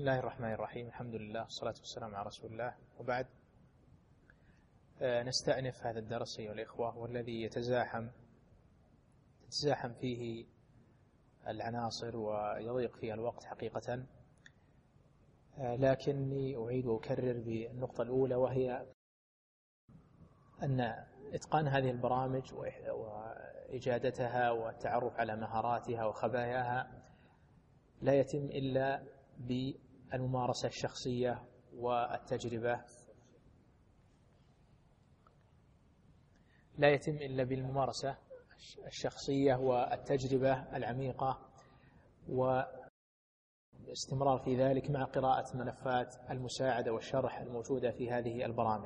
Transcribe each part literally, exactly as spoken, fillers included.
الله الرحمن الرحيم. الحمد لله والصلاة والسلام على رسول الله، وبعد. نستأنف هذا الدرس أيها الإخوة، والذي يتزاحم تتزاحم فيه العناصر ويضيق فيه الوقت حقيقة، لكني أعيد وأكرر بالنقطة الأولى، وهي أن إتقان هذه البرامج وإجادتها والتعرف على مهاراتها وخباياها لا يتم إلا بالممارسة الشخصية والتجربة لا يتم إلا بالممارسة الشخصية والتجربة العميقة والاستمرار في ذلك، مع قراءة ملفات المساعدة والشرح الموجودة في هذه البرامج.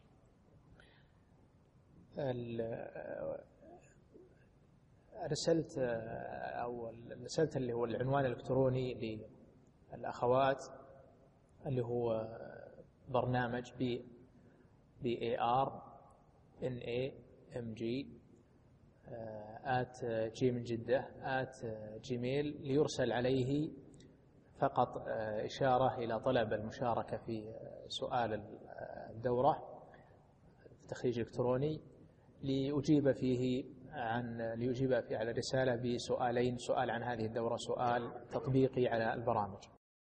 أرسلت أو أرسلت اللي هو العنوان الإلكتروني للأخوات، اللي هو برنامج ب بي إيه آر إن إيه إم جي آت جيم جدة آت جيميل، ليرسل عليه فقط إشارة إلى طلب المشاركة في سؤال الدورة في تخريج إلكتروني، ليجيب فيه عن ليجيب فيه على الرسالة بسؤالين: سؤال عن هذه الدورة، سؤال تطبيقي على البرامج.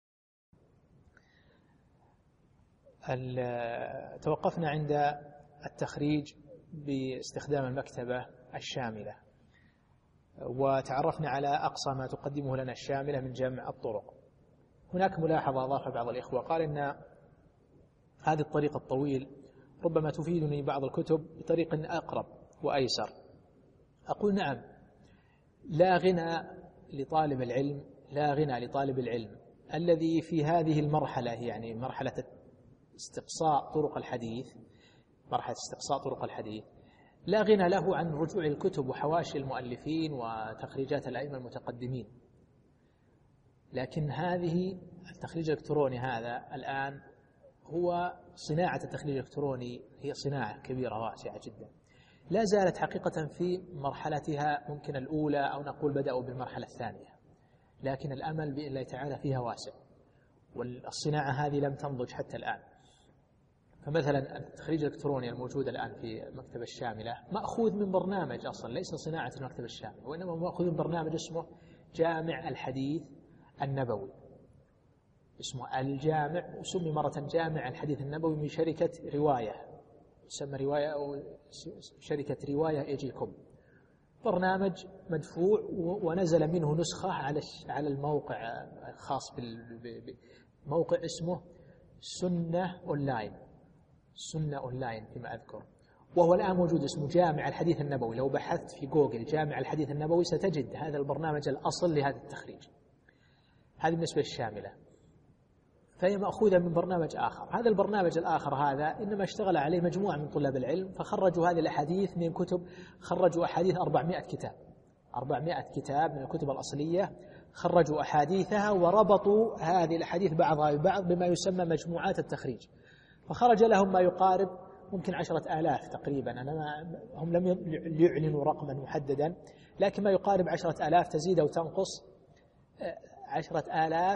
توقفنا عند التخريج باستخدام المكتبة الشاملة، وتعرفنا على أقصى ما تقدمه لنا الشاملة من جمع الطرق. هناك ملاحظة أضاف بعض الإخوة، قال إن هذا الطريق الطويل ربما تفيدني بعض الكتب بطريق أقرب وأيسر. أقول نعم، لا غنى لطالب العلم لا غنى لطالب العلم الذي في هذه المرحلة، يعني مرحلة استقصاء طرق الحديث مرحلة استقصاء طرق الحديث لا غنى له عن رجوع الكتب وحواشي المؤلفين وتخريجات الأئمة المتقدمين. لكن هذه التخريج الإلكتروني هذا الآن هو صناعة التخريج الإلكتروني، هي صناعة كبيرة واسعة جدا، لا زالت حقيقة في مرحلتها ممكن الأولى، أو نقول بدأوا بالمرحلة الثانية، لكن الأمل بإذن الله تعالى فيها واسع، والصناعة هذه لم تنضج حتى الآن. فمثلا التخريج الإلكتروني الموجود الآن في المكتبة الشاملة مأخوذ من برنامج أصلا ليس صناعة المكتبة الشاملة، وإنما مأخوذ من برنامج اسمه جامع الحديث النبوي، اسمه الجامع، وسمي مرة جامع الحديث النبوي من شركة رواية، يسمى رواية أو شركة رواية إيجي كوم. برنامج مدفوع، ونزل منه نسخة على على الموقع الخاص بالموقع اسمه سنة أونلاين سنة أونلاين فيما أذكر، وهو الآن موجود اسمه جامع الحديث النبوي. لو بحثت في جوجل جامع الحديث النبوي ستجد هذا البرنامج الأصل لهذا التخريج. هذه بالنسبة للشاملة، فهي مأخوذة من برنامج آخر. هذا البرنامج الآخر هذا إنما اشتغل عليه مجموعة من طلاب العلم، فخرجوا هذه الأحاديث من كتب، خرجوا أحاديث أربعمائة كتاب أربعمائة كتاب من الكتب الأصلية، خرجوا أحاديثها وربطوا هذه الأحاديث بعضها ببعض بما يسمى مجموعات التخريج، فخرج لهم ما يقارب ممكن عشرة آلاف تقريبا. أنا ما هم لم يعلنوا رقما محددا، لكن ما يقارب عشرة آلاف، تزيد أو تنقص عشرة آلاف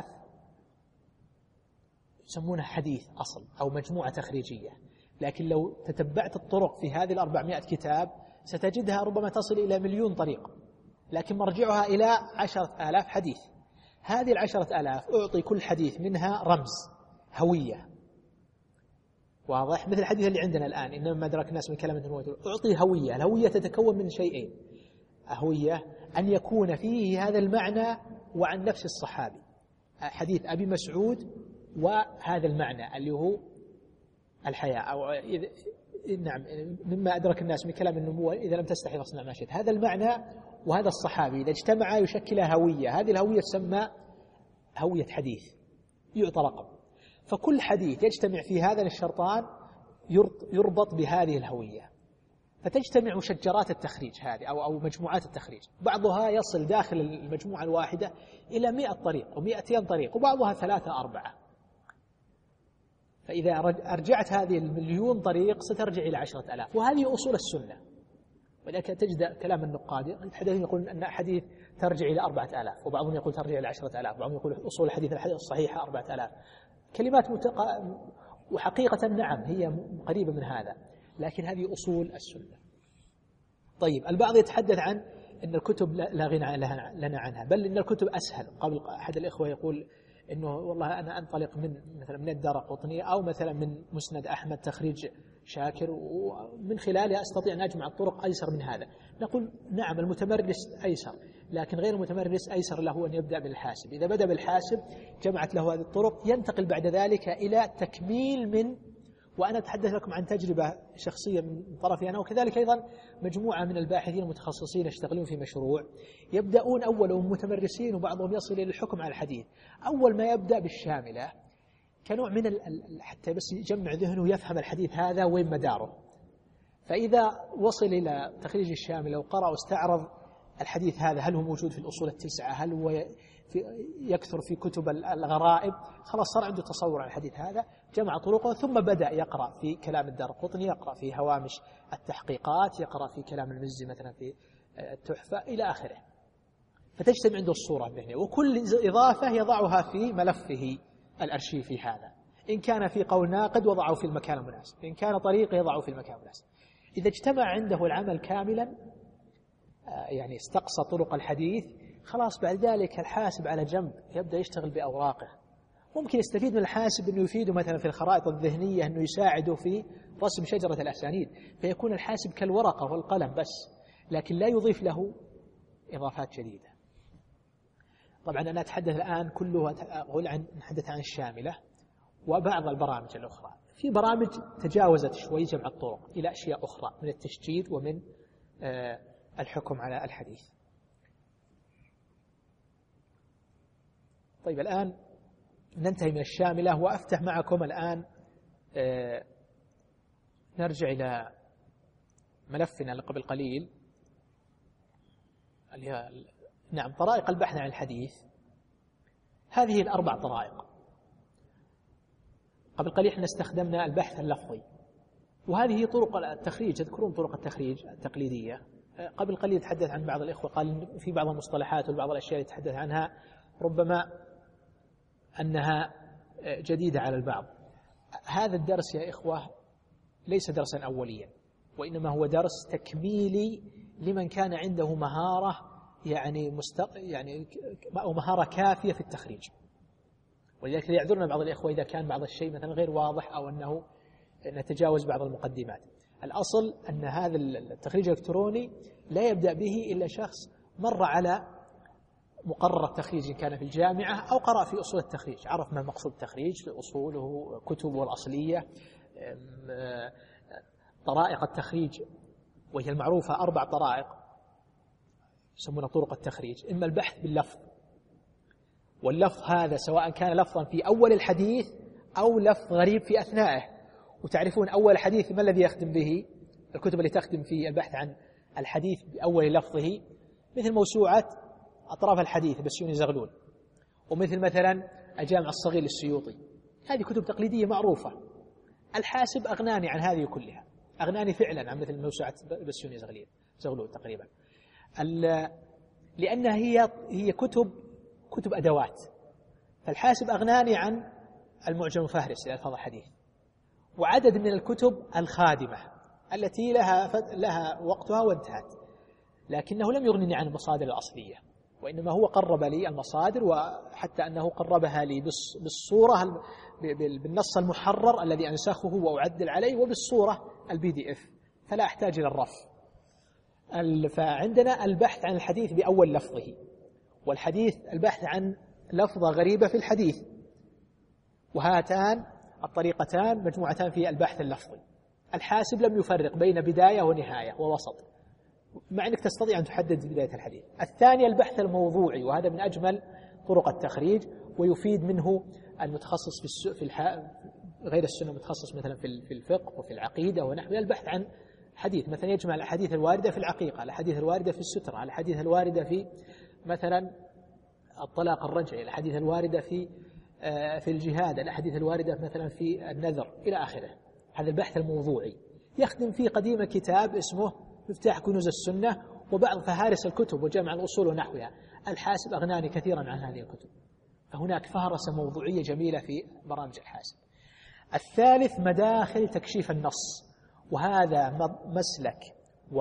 يسمونها حديث أصل أو مجموعة تخريجية. لكن لو تتبعت الطرق في هذه الأربعمائة كتاب ستجدها ربما تصل إلى مليون طريق، لكن مرجعها إلى عشرة آلاف حديث. هذه العشرة آلاف أعطي كل حديث منها رمز، هوية، واضح؟ مثل الحديث اللي عندنا الآن، إنما ما أدرك الناس من كلمة الموت، أعطي هوية. الهوية تتكون من شيئين: هوية أن يكون فيه هذا المعنى وعن نفس الصحابي، حديث أبي مسعود وهذا المعنى اللي هو الحياة، أو إذ... نعم مما أدرك الناس من كلام النبوة: إذا لم تستحي فاصنع ما شئت. هذا المعنى وهذا الصحابي إذا اجتمعا يشكل هوية، هذه الهوية تسمى هوية حديث، يعطى رقم. فكل حديث يجتمع في هذا الشرطان يربط بهذه الهوية، فتجتمع مشجرات التخريج هذه أو أو مجموعات التخريج، بعضها يصل داخل المجموعة الواحدة إلى مئة طريق ومئتين طريق، وبعضها ثلاثة أربعة. فإذا أرجعت هذه المليون طريق سترجع إلى عشرة آلاف. وهذه أصول السنة، ولذلك تجد كلام النقاد يتحدثون يقول أن أحاديث ترجع إلى أربعة آلاف، وبعضهم يقول ترجع إلى عشرة آلاف، وبعضهم يقول أصول الحديث الصحيحة أربعة آلاف. كلمات متق... وحقيقة نعم هي قريبة من هذا، لكن هذه أصول السنة. طيب البعض يتحدث عن أن الكتب لا غنى لنا عنها، بل أن الكتب أسهل. قبل أحد الإخوة يقول إنه والله أنا أنطلق من مثلا من الدارقطني أو مثلا من مسند أحمد تخريج شاكر، ومن خلالها أستطيع أن أجمع الطرق أيسر من هذا. نقول نعم المتمرس أيسر، لكن غير المتمرس أيسر له أن يبدأ بالحاسب. إذا بدأ بالحاسب جمعت له هذه الطرق، ينتقل بعد ذلك إلى تكميل من، وأنا أتحدث لكم عن تجربة شخصية من طرفي أنا، وكذلك أيضا مجموعة من الباحثين المتخصصين يشتغلون في مشروع، يبدأون أولهم متمرسين وبعضهم يصل إلى الحكم على الحديث. أول ما يبدأ بالشاملة كنوع من حتى بس يجمع ذهنه ويفهم الحديث هذا وين مداره، فإذا وصل إلى تخريج الشاملة وقرأ واستعرض الحديث هذا هل هو موجود في الأصول التسعة، هل هو في يكثر في كتب الغرائب، خلاص صار عنده تصور عن الحديث هذا، جمع طرقه، ثم بدأ يقرأ في كلام الدارقطني، يقرأ في هوامش التحقيقات، يقرأ في كلام المزي مثلا في التحفة إلى آخره، فتجتمع عنده الصورة الذهنية، وكل إضافة يضعها في ملفه الأرشيفي هذا. إن كان في قول ناقد وضعه في المكان المناسب، إن كان طريقه يضعه في المكان المناسب. إذا اجتمع عنده العمل كاملا يعني استقصى طرق الحديث، خلاص بعد ذلك الحاسب على جنب يبدأ يشتغل بأوراقه. ممكن يستفيد من الحاسب أنه يفيده مثلا في الخرائط الذهنية، أنه يساعده في رسم شجرة الأسانيد، فيكون الحاسب كالورقة والقلم بس، لكن لا يضيف له إضافات جديدة. طبعا أنا أتحدث الآن كله أقول عن نتحدث عن الشاملة وبعض البرامج الأخرى. في برامج تجاوزت شوي جمع الطرق إلى أشياء أخرى من التشجيد ومن الحكم على الحديث. طيب الآن ننتهي من الشاملة، وأفتح معكم الآن نرجع إلى ملفنا اللي قبل قليل، اللي هي نعم طرائق البحث عن الحديث. هذه الأربع طرائق. قبل قليل احنا استخدمنا البحث اللفظي، وهذه طرق التخريج. تذكرون طرق التخريج التقليدية؟ قبل قليل تحدث عن بعض الإخوة قال في بعض المصطلحات وبعض الأشياء يتحدث عنها ربما أنها جديدة على البعض. هذا الدرس يا إخوة ليس درسا أوليا، وإنما هو درس تكميلي لمن كان عنده مهارة يعني مستق... يعني أو مهارة كافية في التخريج. ولذلك يعذرنا بعض الإخوة إذا كان بعض الشيء مثلا غير واضح أو أنه نتجاوز بعض المقدمات. الأصل أن هذا التخريج الإلكتروني لا يبدأ به إلا شخص مر على مقرر التخريج إن كان في الجامعة أو قرأ في أصول التخريج، عرف ما مقصود التخريج، أصوله، كتبه الأصلية، طرائق التخريج، وهي المعروفة أربع طرائق يسمونها طرق التخريج. إما البحث باللفظ، واللفظ هذا سواء كان لفظا في أول الحديث أو لفظ غريب في أثنائه. وتعرفون أول الحديث ما الذي يخدم به؟ الكتب اللي تخدم في البحث عن الحديث بأول لفظه مثل موسوعة أطراف الحديث بسيوني زغلول، ومثل مثلا الجامع الصغير للسيوطي. هذه كتب تقليدية معروفة. الحاسب أغناني عن هذه كلها، أغناني فعلا عن مثل موسوعة بسيوني زغلول تقريبا، لأنها هي هي كتب كتب أدوات. فالحاسب أغناني عن المعجم المفهرس لألفاظ الحديث، وعدد من الكتب الخادمة التي لها لها وقتها وانتهت، لكنه لم يغنني عن المصادر الأصلية، وإنما هو قرب لي المصادر، وحتى أنه قربها لي بالصورة بالنص المحرر الذي أنسخه وأعدل عليه، وبالصورة البي دي اف، فلا أحتاج إلى الرف. فعندنا البحث عن الحديث بأول لفظه، والحديث البحث عن لفظة غريبة في الحديث، وهاتان الطريقتان مجموعتان في البحث اللفظي. الحاسب لم يفرق بين بداية ونهاية ووسط، مع أنك تستطيع أن تحدد بداية الحديث. الثاني البحث الموضوعي، وهذا من أجمل طرق التخريج، ويفيد منه المتخصص في الس... في الح... غير السنة، متخصص مثلا في الفقه وفي العقيدة ونحوها. البحث عن حديث مثلا يجمع الأحاديث الواردة في العقيقة، الأحاديث الواردة في السترة، الأحاديث الواردة في مثلا الطلاق الرجعي، الأحاديث الواردة في في الجهاد، الأحاديث الواردة مثلا في النذر إلى آخره. هذا البحث الموضوعي يخدم فيه قديم كتاب اسمه مفتاح كنوز السنة وبعض فهارس الكتب وجمع الأصول ونحوها. الحاسب أغناني كثيرا عن هذه الكتب، فهناك فهرسة موضوعية جميلة في برامج الحاسب. الثالث مداخل تكشيف النص، وهذا مسلك و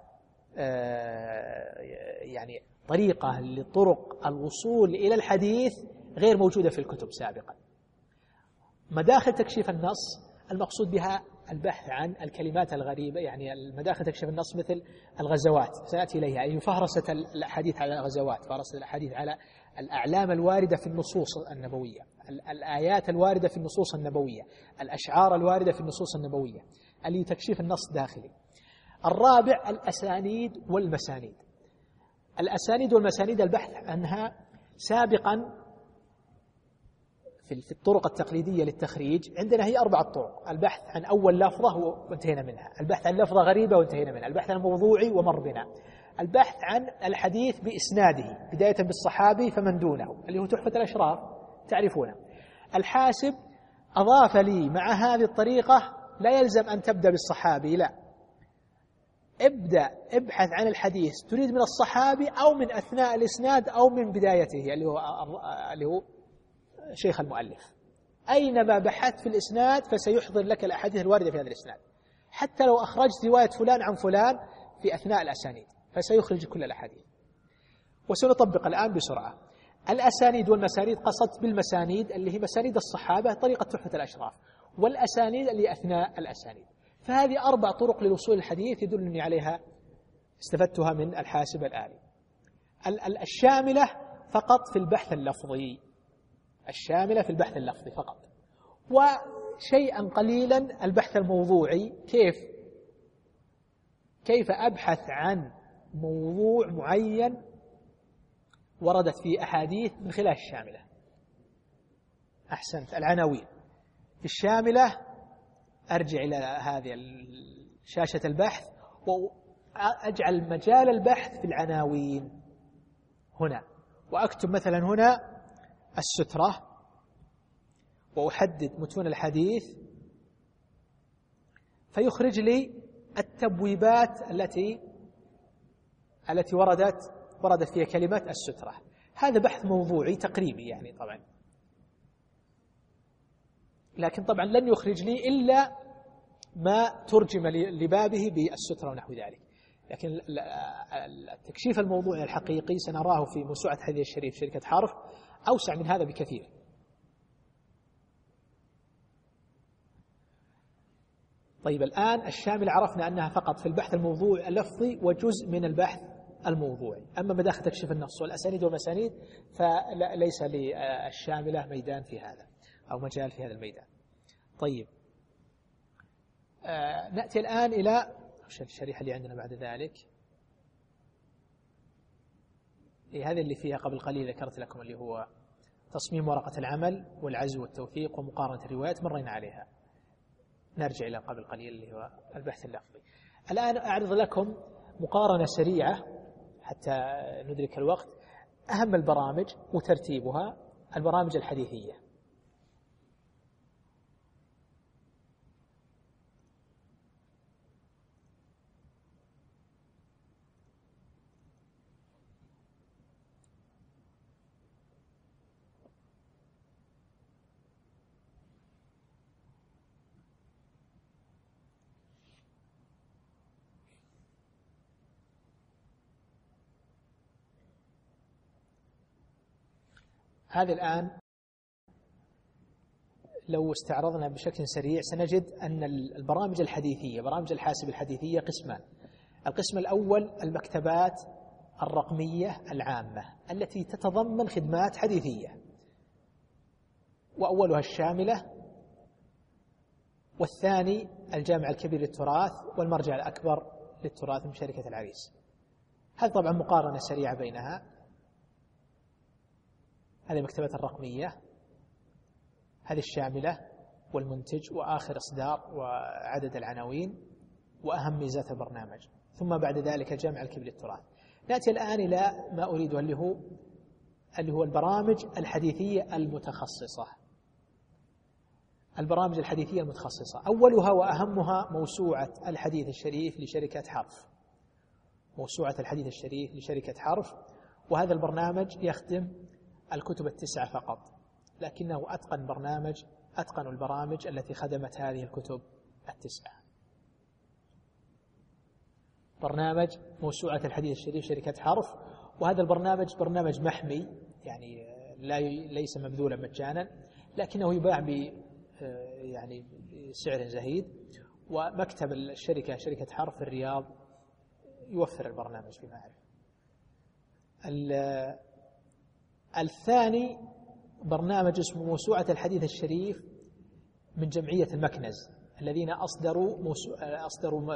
يعني طريقة لطرق الوصول إلى الحديث غير موجودة في الكتب سابقا. مداخل تكشيف النص المقصود بها البحث عن الكلمات الغريبة، يعني المداخل تكشيف النص مثل الغزوات سنأتي إليها، أي فهرسة الأحاديث على الغزوات، فهرسة الأحاديث على الأعلام الواردة في النصوص النبوية، الآيات الواردة في النصوص النبوية، الأشعار الواردة في النصوص النبوية، اللي تكشيف النص داخلي. الرابع الأسانيد والمسانيد. الأسانيد والمسانيد البحث عنها سابقا في الطرق التقليدية للتخريج عندنا هي أربعة طرق: البحث عن أول لفظة وانتهينا منها، البحث عن لفظة غريبة وانتهينا منها، البحث عن الموضوعي ومر بنا، البحث عن الحديث بإسناده بداية بالصحابي فمن دونه اللي هو تحفة الأشراف تعرفونه. الحاسب أضاف لي مع هذه الطريقة لا يلزم أن تبدأ بالصحابي، لا، ابدأ ابحث عن الحديث تريد من الصحابي أو من أثناء الإسناد أو من بدايته اللي هو اللي هو شيخ المؤلف. أينما بحثت في الإسناد فسيحضر لك الأحاديث الواردة في هذا الإسناد، حتى لو أخرجت رواية فلان عن فلان في أثناء الأسانيد فسيخرج كل الأحاديث. وسنطبق الآن بسرعة. الأسانيد والمسانيد، قصدت بالمسانيد اللي هي مسانيد الصحابة طريقة تحفة الأشراف، والأسانيد اللي أثناء الأسانيد. فهذه أربع طرق للوصول الحديث يدلني عليها استفدتها من الحاسب الآلي. الشاملة فقط في البحث اللفظي، الشاملة في البحث اللفظي فقط، وشيئا قليلا البحث الموضوعي. كيف كيف أبحث عن موضوع معين وردت فيه أحاديث من خلال الشاملة. أحسنت، العناوين. في الشاملة أرجع إلى هذه شاشة البحث وأجعل مجال البحث في العناوين هنا، وأكتب مثلا هنا السترة وأحدد متون الحديث فيخرج لي التبويبات التي التي وردت وردت فيها كلمة السترة. هذا بحث موضوعي تقريبي يعني طبعا، لكن طبعا لن يخرج لي إلا ما ترجم لبابه بالسترة ونحو ذلك. لكن التكشيف الموضوعي الحقيقي سنراه في موسوعة حديث الشريف شركة حرف أوسع من هذا بكثير. طيب الآن الشامل عرفنا أنها فقط في البحث الموضوعي اللفظي وجزء من البحث الموضوعي. أما مداخل تكشيف النص والأسانيد والمسانيد فليس للشاملة ميدان في هذا أو مجال في هذا الميدان. طيب آه نأتي الآن إلى الشريحة اللي عندنا بعد ذلك. إيه هذه اللي فيها قبل قليل ذكرت لكم، اللي هو تصميم ورقة العمل والعزو والتوثيق ومقارنة الروايات، مرينا عليها. نرجع إلى قبل قليل اللي هو البحث اللفظي. الآن أعرض لكم مقارنة سريعة حتى ندرك الوقت. أهم البرامج وترتيبها: البرامج الحديثية. هذه الآن لو استعرضنا بشكل سريع سنجد أن البرامج الحديثية، برامج الحاسب الحديثية قسمان. القسم الأول المكتبات الرقمية العامة التي تتضمن خدمات حديثية، وأولها الشاملة، والثاني الجامع الكبير للتراث والمرجع الأكبر للتراث من شركة العريس. هذا طبعا مقارنة سريعة بينها. هذه المكتبات الرقمية، هذه الشاملة والمنتج وآخر إصدار وعدد العناوين وأهم ميزات البرنامج، ثم بعد ذلك الجامع الكبير للتراث. نأتي الآن إلى ما أريده اللي هو اللي هو البرامج الحديثية المتخصصة. البرامج الحديثية المتخصصة أولها وأهمها موسوعة الحديث الشريف لشركة حرف. موسوعة الحديث الشريف لشركة حرف، وهذا البرنامج يخدم الكتب التسعة فقط، لكنه أتقن برنامج أتقن البرامج التي خدمت هذه الكتب التسعة. برنامج موسوعة الحديث الشريف شركة حرف، وهذا البرنامج برنامج محمي، يعني لا ليس مبذولا مجانا، لكنه يباع ب يعني بسعر زهيد، ومكتب الشركة شركة حرف في الرياض يوفر البرنامج بما أعرف. الثاني برنامج اسمه موسوعة الحديث الشريف من جمعية المكنز، الذين أصدروا موسو... أصدروا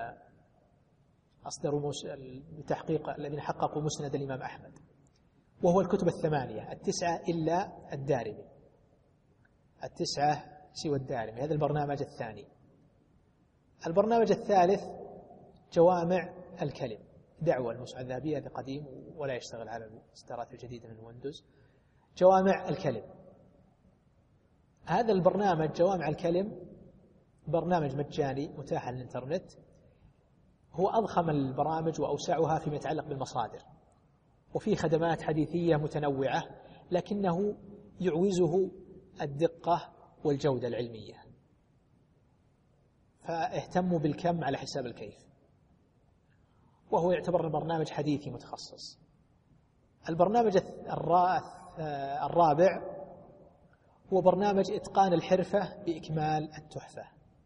أصدروا بتحقيق الذين حققوا مسند الإمام أحمد، وهو الكتب الثمانية التسعة إلا الدارمي، التسعة سوى الدارمي. هذا البرنامج الثاني. البرنامج الثالث جوامع الكلم، دعوة الموسوعة الذهبية، هذا قديم ولا يشتغل على الإصدارات الجديدة من ويندوز. جوامع الكلم، هذا البرنامج جوامع الكلم برنامج مجاني متاح على الإنترنت، هو أضخم البرامج وأوسعها فيما يتعلق بالمصادر، وفيه خدمات حديثية متنوعة، لكنه يعوزه الدقة والجودة العلمية، فاهتموا بالكم على حساب الكيف، وهو يعتبر برنامج حديثي متخصص. البرنامج الرابع هو برنامج إتقان الحرفة بإكمال التحفة،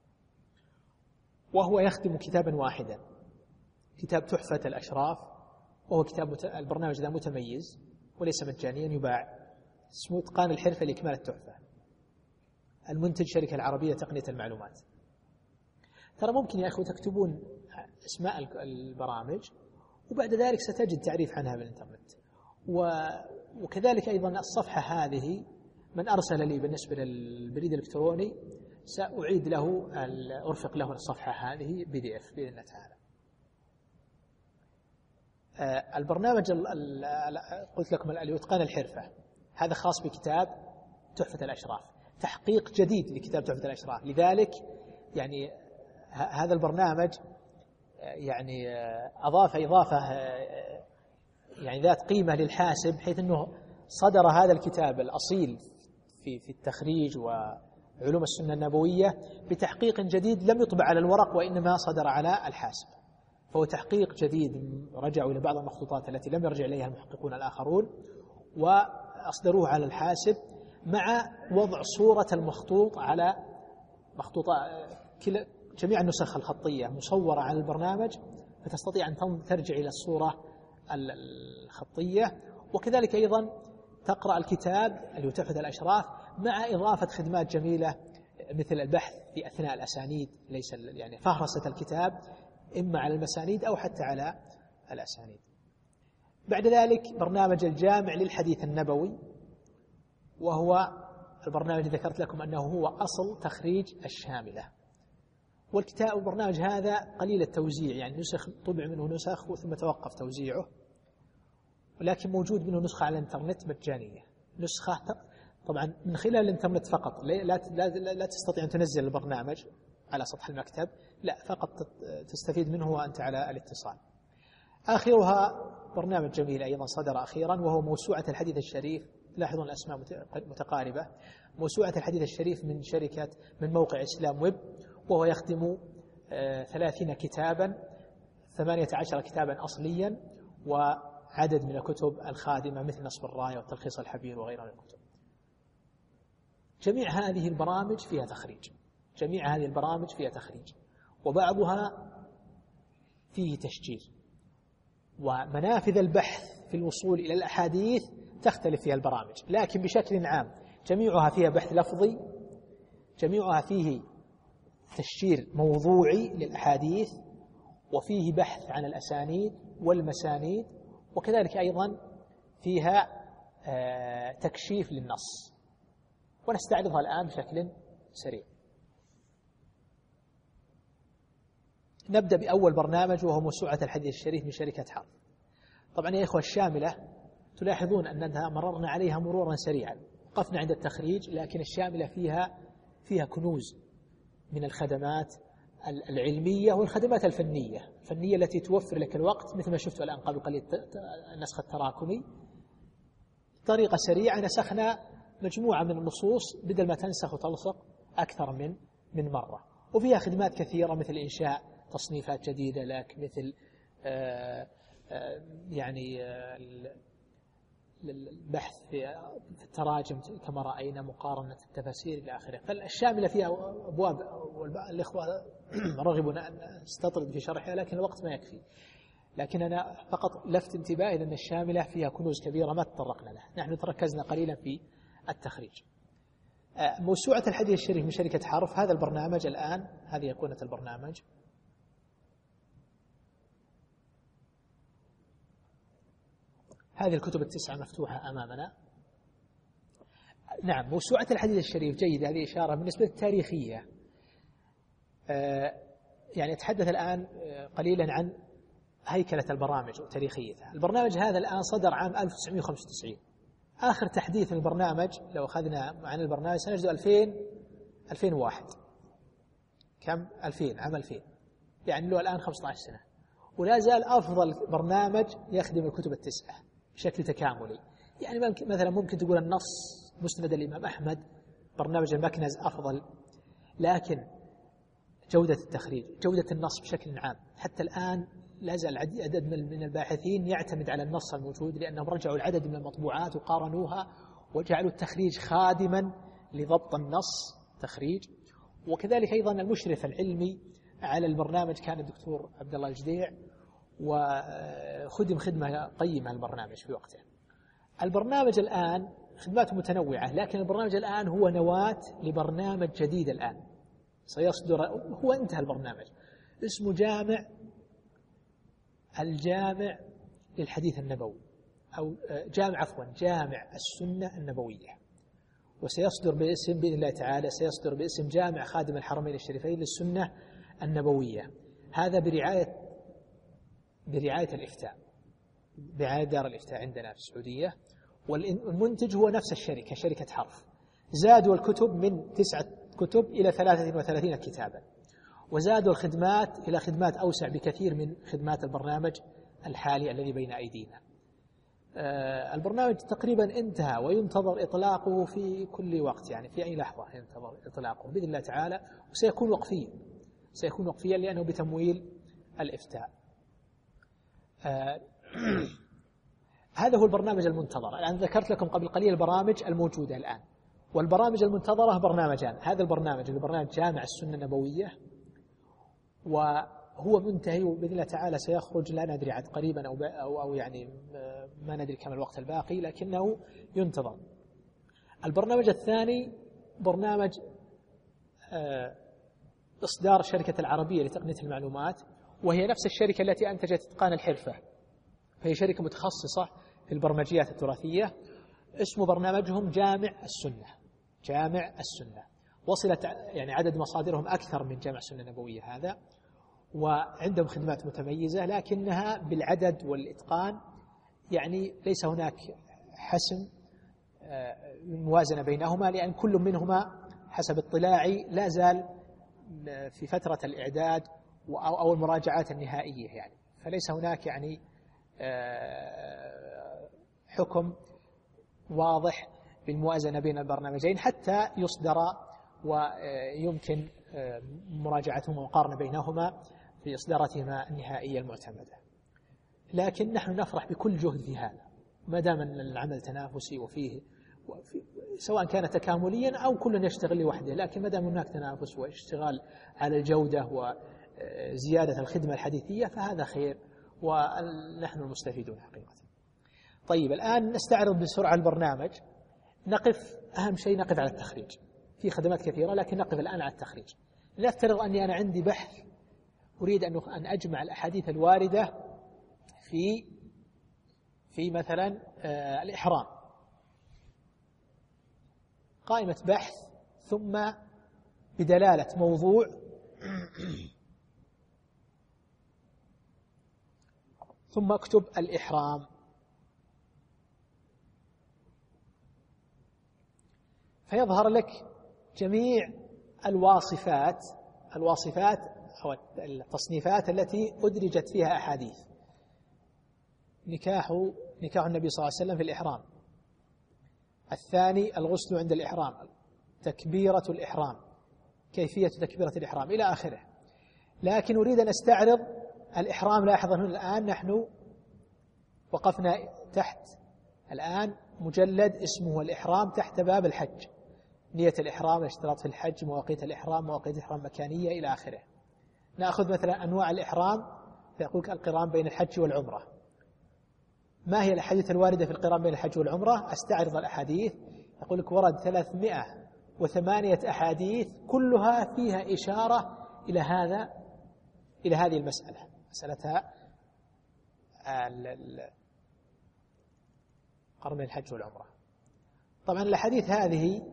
وهو يخدم كتابا واحدا، كتاب تحفة الأشراف، وهو كتاب مت... البرنامج ذا متميز وليس مجانيا، يباع، اسمه إتقان الحرفة لإكمال التحفة، المنتج شركة العربية تقنية المعلومات. ترى ممكن يا أخوة تكتبون اسماء البرامج وبعد ذلك ستجد تعريف عنها بالإنترنت، و... وكذلك أيضا الصفحة هذه من أرسل لي بالنسبة للبريد الإلكتروني سأعيد له أرفق له الصفحة هذه بي دي إف بإذن الله تعالى. البرنامج قلت لكم اللي يتقن الحرفة هذا خاص بكتاب تحفة الأشراف، تحقيق جديد لكتاب تحفة الأشراف، لذلك يعني هذا البرنامج يعني أضاف إضافة يعني ذات قيمة للحاسب، حيث أنه صدر هذا الكتاب الأصيل في في التخريج وعلوم السنة النبوية بتحقيق جديد لم يطبع على الورق وإنما صدر على الحاسب، فهو تحقيق جديد، رجعوا إلى بعض المخطوطات التي لم يرجع إليها المحققون الآخرون وأصدروه على الحاسب مع وضع صورة المخطوط على مخطوطة، كلا جميع النسخ الخطية مصورة على البرنامج، فتستطيع أن ترجع إلى الصورة الخطية، وكذلك أيضا تقرأ الكتاب اللي هو تحفة الأشراف مع إضافة خدمات جميلة مثل البحث في أثناء الأسانيد، ليس يعني فهرسة الكتاب إما على المسانيد أو حتى على الأسانيد. بعد ذلك برنامج الجامع للحديث النبوي، وهو البرنامج الذي ذكرت لكم أنه هو أصل تخريج الشاملة، والكتاب البرنامج هذا قليل التوزيع، يعني نسخ طبع منه نسخ ثم توقف توزيعه، ولكن موجود منه نسخة على الانترنت مجانية، نسخة طبعا من خلال الانترنت فقط، لا, لا, لا, لا تستطيع أن تنزل البرنامج على سطح المكتب، لا فقط تستفيد منه وأنت على الاتصال. آخرها برنامج جميل أيضا صدر أخيرا، وهو موسوعة الحديث الشريف، تلاحظون الأسماء متقاربة، موسوعة الحديث الشريف من شركة من موقع إسلام ويب، وهو يخدم ثلاثين كتابا، ثمانية عشر كتابا أصليا، وعدد من الكتب الخادمة مثل نصب الراية والتلخيص الحبير وغيرها من الكتب. جميع هذه البرامج فيها تخريج، جميع هذه البرامج فيها تخريج، وبعضها فيه تشجير، ومنافذ البحث في الوصول إلى الأحاديث تختلف فيها البرامج، لكن بشكل عام جميعها فيها بحث لفظي، جميعها فيه تشجير موضوعي للأحاديث، وفيه بحث عن الأسانيد والمسانيد، وكذلك أيضا فيها تكشيف للنص، ونستعرضها الآن بشكل سريع. نبدأ بأول برنامج وهو موسوعة الحديث الشريف من شركة حرف. طبعا يا إخوة الشاملة تلاحظون أننا مررنا عليها مرورا سريعا، وقفنا عند التخريج، لكن الشاملة فيها فيها كنوز من الخدمات العلمية والخدمات الفنية الفنية التي توفر لك الوقت، مثل ما شفتوا الآن قبل قليل النسخ التراكمي، طريقة سريعة نسخنا مجموعة من النصوص بدل ما تنسخ وتلصق أكثر من من مرة. وفيها خدمات كثيرة مثل إنشاء تصنيفات جديدة لك، مثل آآ آآ يعني آآ البحث في التراجم كما رأينا، مقارنة التفاسير إلى آخره. فالشاملة فيها أبواب، والإخوة رغبوا أن استطرد في شرحها لكن الوقت ما يكفي، لكن أنا فقط لفت انتباهي لأن الشاملة فيها كنوز كبيرة ما تطرقنا لها، نحن تركزنا قليلا في التخريج. موسوعة الحديث الشريف من شركة حرف، هذا البرنامج الآن، هذه أيقونة البرنامج. هذه الكتب التسعة مفتوحة أمامنا. نعم، موسوعة الحديث الشريف جيدة، هذه إشارة بالنسبة للتاريخية. يعني أتحدث الآن قليلا عن هيكلة البرامج وتاريخيتها. البرنامج هذا الآن صدر عام ألف وتسعمائة وخمسة وتسعين، آخر تحديث للبرنامج لو أخذنا عن البرنامج سنجد ألفين ألفين وواحد. كم؟ ألفين، عام ألفين، يعني له الآن خمسة عشر سنة، ولا زال أفضل برنامج يخدم الكتب التسعة بشكل تكاملي. يعني مثلا ممكن تقول النص مسند الإمام أحمد، برنامج المكنز أفضل، لكن جودة التخريج، جودة النص بشكل عام، حتى الآن لا زال عدد من الباحثين يعتمد على النص الموجود، لأنهم رجعوا العدد من المطبوعات وقارنوها وجعلوا التخريج خادما لضبط النص تخريج. وكذلك أيضا المشرف العلمي على البرنامج كان الدكتور عبد الله الجديع، وخدم خدمة قيمة البرنامج في وقته. البرنامج الآن خدماته متنوعة، لكن البرنامج الآن هو نواة لبرنامج جديد الآن سيصدر، هو انتهى البرنامج، اسمه جامع الجامع للحديث النبوي، أو جامع عفوا جامع السنة النبوية، وسيصدر باسم بإذن الله تعالى سيصدر باسم جامع خادم الحرمين الشريفين للسنة النبوية. هذا برعاية برعاية الإفتاء، برعاية دار الإفتاء عندنا في السعودية، والمنتج هو نفس الشركة، شركة حرف. زادوا الكتب من تسعة كتب إلى ثلاثة وثلاثين كتابا، وزادوا الخدمات إلى خدمات أوسع بكثير من خدمات البرنامج الحالي الذي بين أيدينا. البرنامج تقريبا انتهى وينتظر إطلاقه في كل وقت، يعني في أي لحظة ينتظر إطلاقه بإذن الله تعالى، وسيكون وقفيا سيكون وقفيا لأنه بتمويل الإفتاء. هذا هو البرنامج المنتظر. الآن ذكرت لكم قبل قليل البرامج الموجودة الآن، والبرامج المنتظرة برنامجان. هذا البرنامج البرنامج جامع السنة النبوية، وهو منتهي وبإذن الله تعالى سيخرج، لا ندري عاد قريبا أو, أو, أو يعني ما ندري كم الوقت الباقي، لكنه ينتظر. البرنامج الثاني برنامج إصدار الشركة العربية لتقنية المعلومات، وهي نفس الشركة التي أنتجت إتقان الحرفة، فهي شركة متخصصة في البرمجيات التراثية. اسم برنامجهم جامع السنة، جامع السنة. وصلت يعني عدد مصادرهم أكثر من جامع السنة النبوية هذا، وعندهم خدمات متميزة، لكنها بالعدد والإتقان يعني ليس هناك حسم موازنة بينهما، لأن كل منهما حسب اطلاعي لا زال في فترة الإعداد أو المراجعات النهائية، يعني فليس هناك يعني حكم واضح بالموازنة بين البرنامجين حتى يصدر ويمكن مراجعتهما ومقارنة بينهما في إصداراتهما النهائية المعتمدة. لكن نحن نفرح بكل جهد في هذا، ما دام العمل تنافسي وفيه سواء كان تكامليا أو كل يشتغل لوحده، لكن ما دام هناك تنافس واشتغال على الجودة وزيادة الخدمة الحديثية فهذا خير، ونحن المستفيدون حقيقة. طيب، الآن نستعرض بسرعة البرنامج. نقف أهم شيء نقف على التخريج، في خدمات كثيرة لكن نقف الآن على التخريج. نفترض أني أنا عندي بحث أريد أن أجمع الأحاديث الواردة في في مثلا الإحرام، قائمة بحث ثم بدلالة موضوع ثم اكتب الإحرام، فيظهر لك جميع الواصفات الواصفات أو التصنيفات التي أدرجت فيها أحاديث. نكاح نكاح النبي صلى الله عليه وسلم في الإحرام. الثاني الغسل عند الإحرام، تكبيرة الإحرام، كيفية تكبيرة الإحرام إلى آخره. لكن أريد أن أستعرض الإحرام. لاحظوا الآن نحن وقفنا تحت الآن مجلد اسمه الإحرام تحت باب الحج، نية الإحرام، الاشتراط في الحج، مواقيت الإحرام، مواقيت الإحرام مكانية إلى آخره. نأخذ مثلا أنواع الإحرام فيقول القران بين الحج والعمرة. ما هي الأحاديث الواردة في القران بين الحج والعمرة؟ أستعرض الأحاديث. يقول لك ورد ثلاثمائة وثمانية أحاديث كلها فيها إشارة إلى هذا إلى هذه المسألة، مسألة قرن الحج والعمرة. طبعا الأحاديث هذه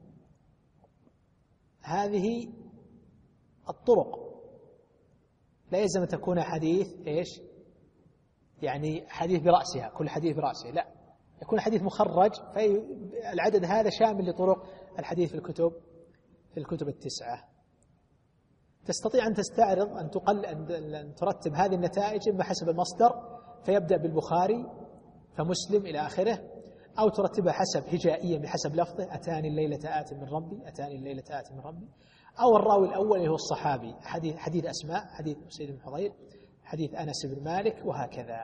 هذه الطرق لا يلزم أن تكون حديث إيش يعني حديث برأسها، كل حديث برأسه، لا، يكون حديث مخرج. فالعدد هذا شامل لطرق الحديث في الكتب في الكتب التسعة. تستطيع أن تستعرض أن تقل أن ترتب هذه النتائج إما حسب المصدر فيبدأ بالبخاري فمسلم إلى آخره، أو ترتبها حسب هجائيا بحسب لفظه، أتاني الليلة آت من ربي، أتاني الليلة آت من ربي، أو الراوي الأول اللي هو الصحابي، حديث حديث أسماء، حديث سيد بن حضير، حديث أنس بن مالك، وهكذا.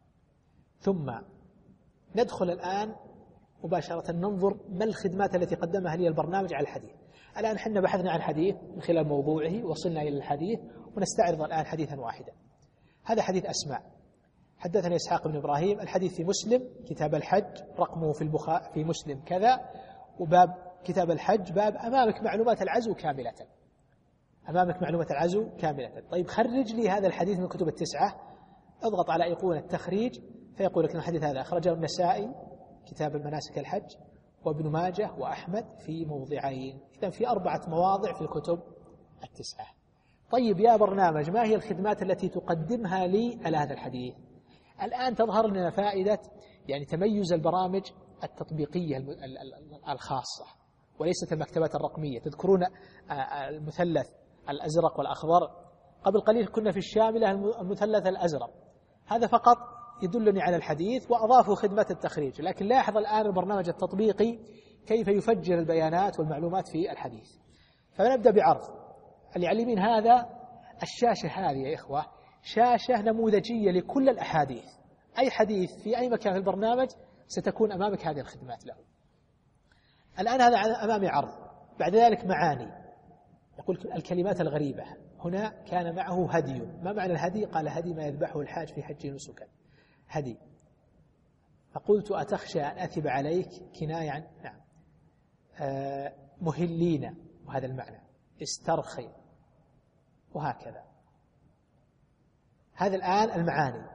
ثم ندخل الآن مباشرة ننظر ما الخدمات التي قدمها لي البرنامج على الحديث. الآن حنا بحثنا عن حديث من خلال موضوعه، وصلنا إلى الحديث ونستعرض الآن حديثا واحدا. هذا حديث أسماء. حدثني إسحاق بن إبراهيم، الحديث في مسلم كتاب الحج، رقمه في البخاري في مسلم كذا، وباب كتاب الحج باب أمامك معلومات العزو كاملة، أمامك معلومات العزو كاملة. طيب خرج لي هذا الحديث من الكتب التسعة، اضغط على أيقونة التخريج فيقول لك أن الحديث هذا أخرجه النسائي كتاب المناسك الحج، وابن ماجه، وأحمد في موضعين. إذن في أربعة مواضع في الكتب التسعة. طيب يا برنامج، ما هي الخدمات التي تقدمها لي على هذا الحديث؟ الآن تظهر لنا فائدة يعني تميز البرامج التطبيقية الخاصة وليست المكتبات الرقمية. تذكرون المثلث الأزرق والأخضر؟ قبل قليل كنا في الشاملة المثلث الأزرق، هذا فقط يدلني على الحديث وأضافوا خدمة التخريج. لكن لاحظ الآن البرنامج التطبيقي كيف يفجر البيانات والمعلومات في الحديث. فنبدأ بعرض اللي على اليمين. هذا الشاشة هذه يا إخوة شاشة نموذجية لكل الأحاديث، أي حديث في أي مكان في البرنامج ستكون أمامك هذه الخدمات له. الآن هذا أمامي عرض، بعد ذلك معاني. يقول الكلمات الغريبة، هنا كان معه هدي. ما معنى الهدي؟ قال هدي ما يذبحه الحاج في حج نسكا، هدي. فقلت أتخشى أن أثب عليك، كناية عن نعم آه مهلين، وهذا المعنى استرخي، وهكذا. هذا الآن المعاني.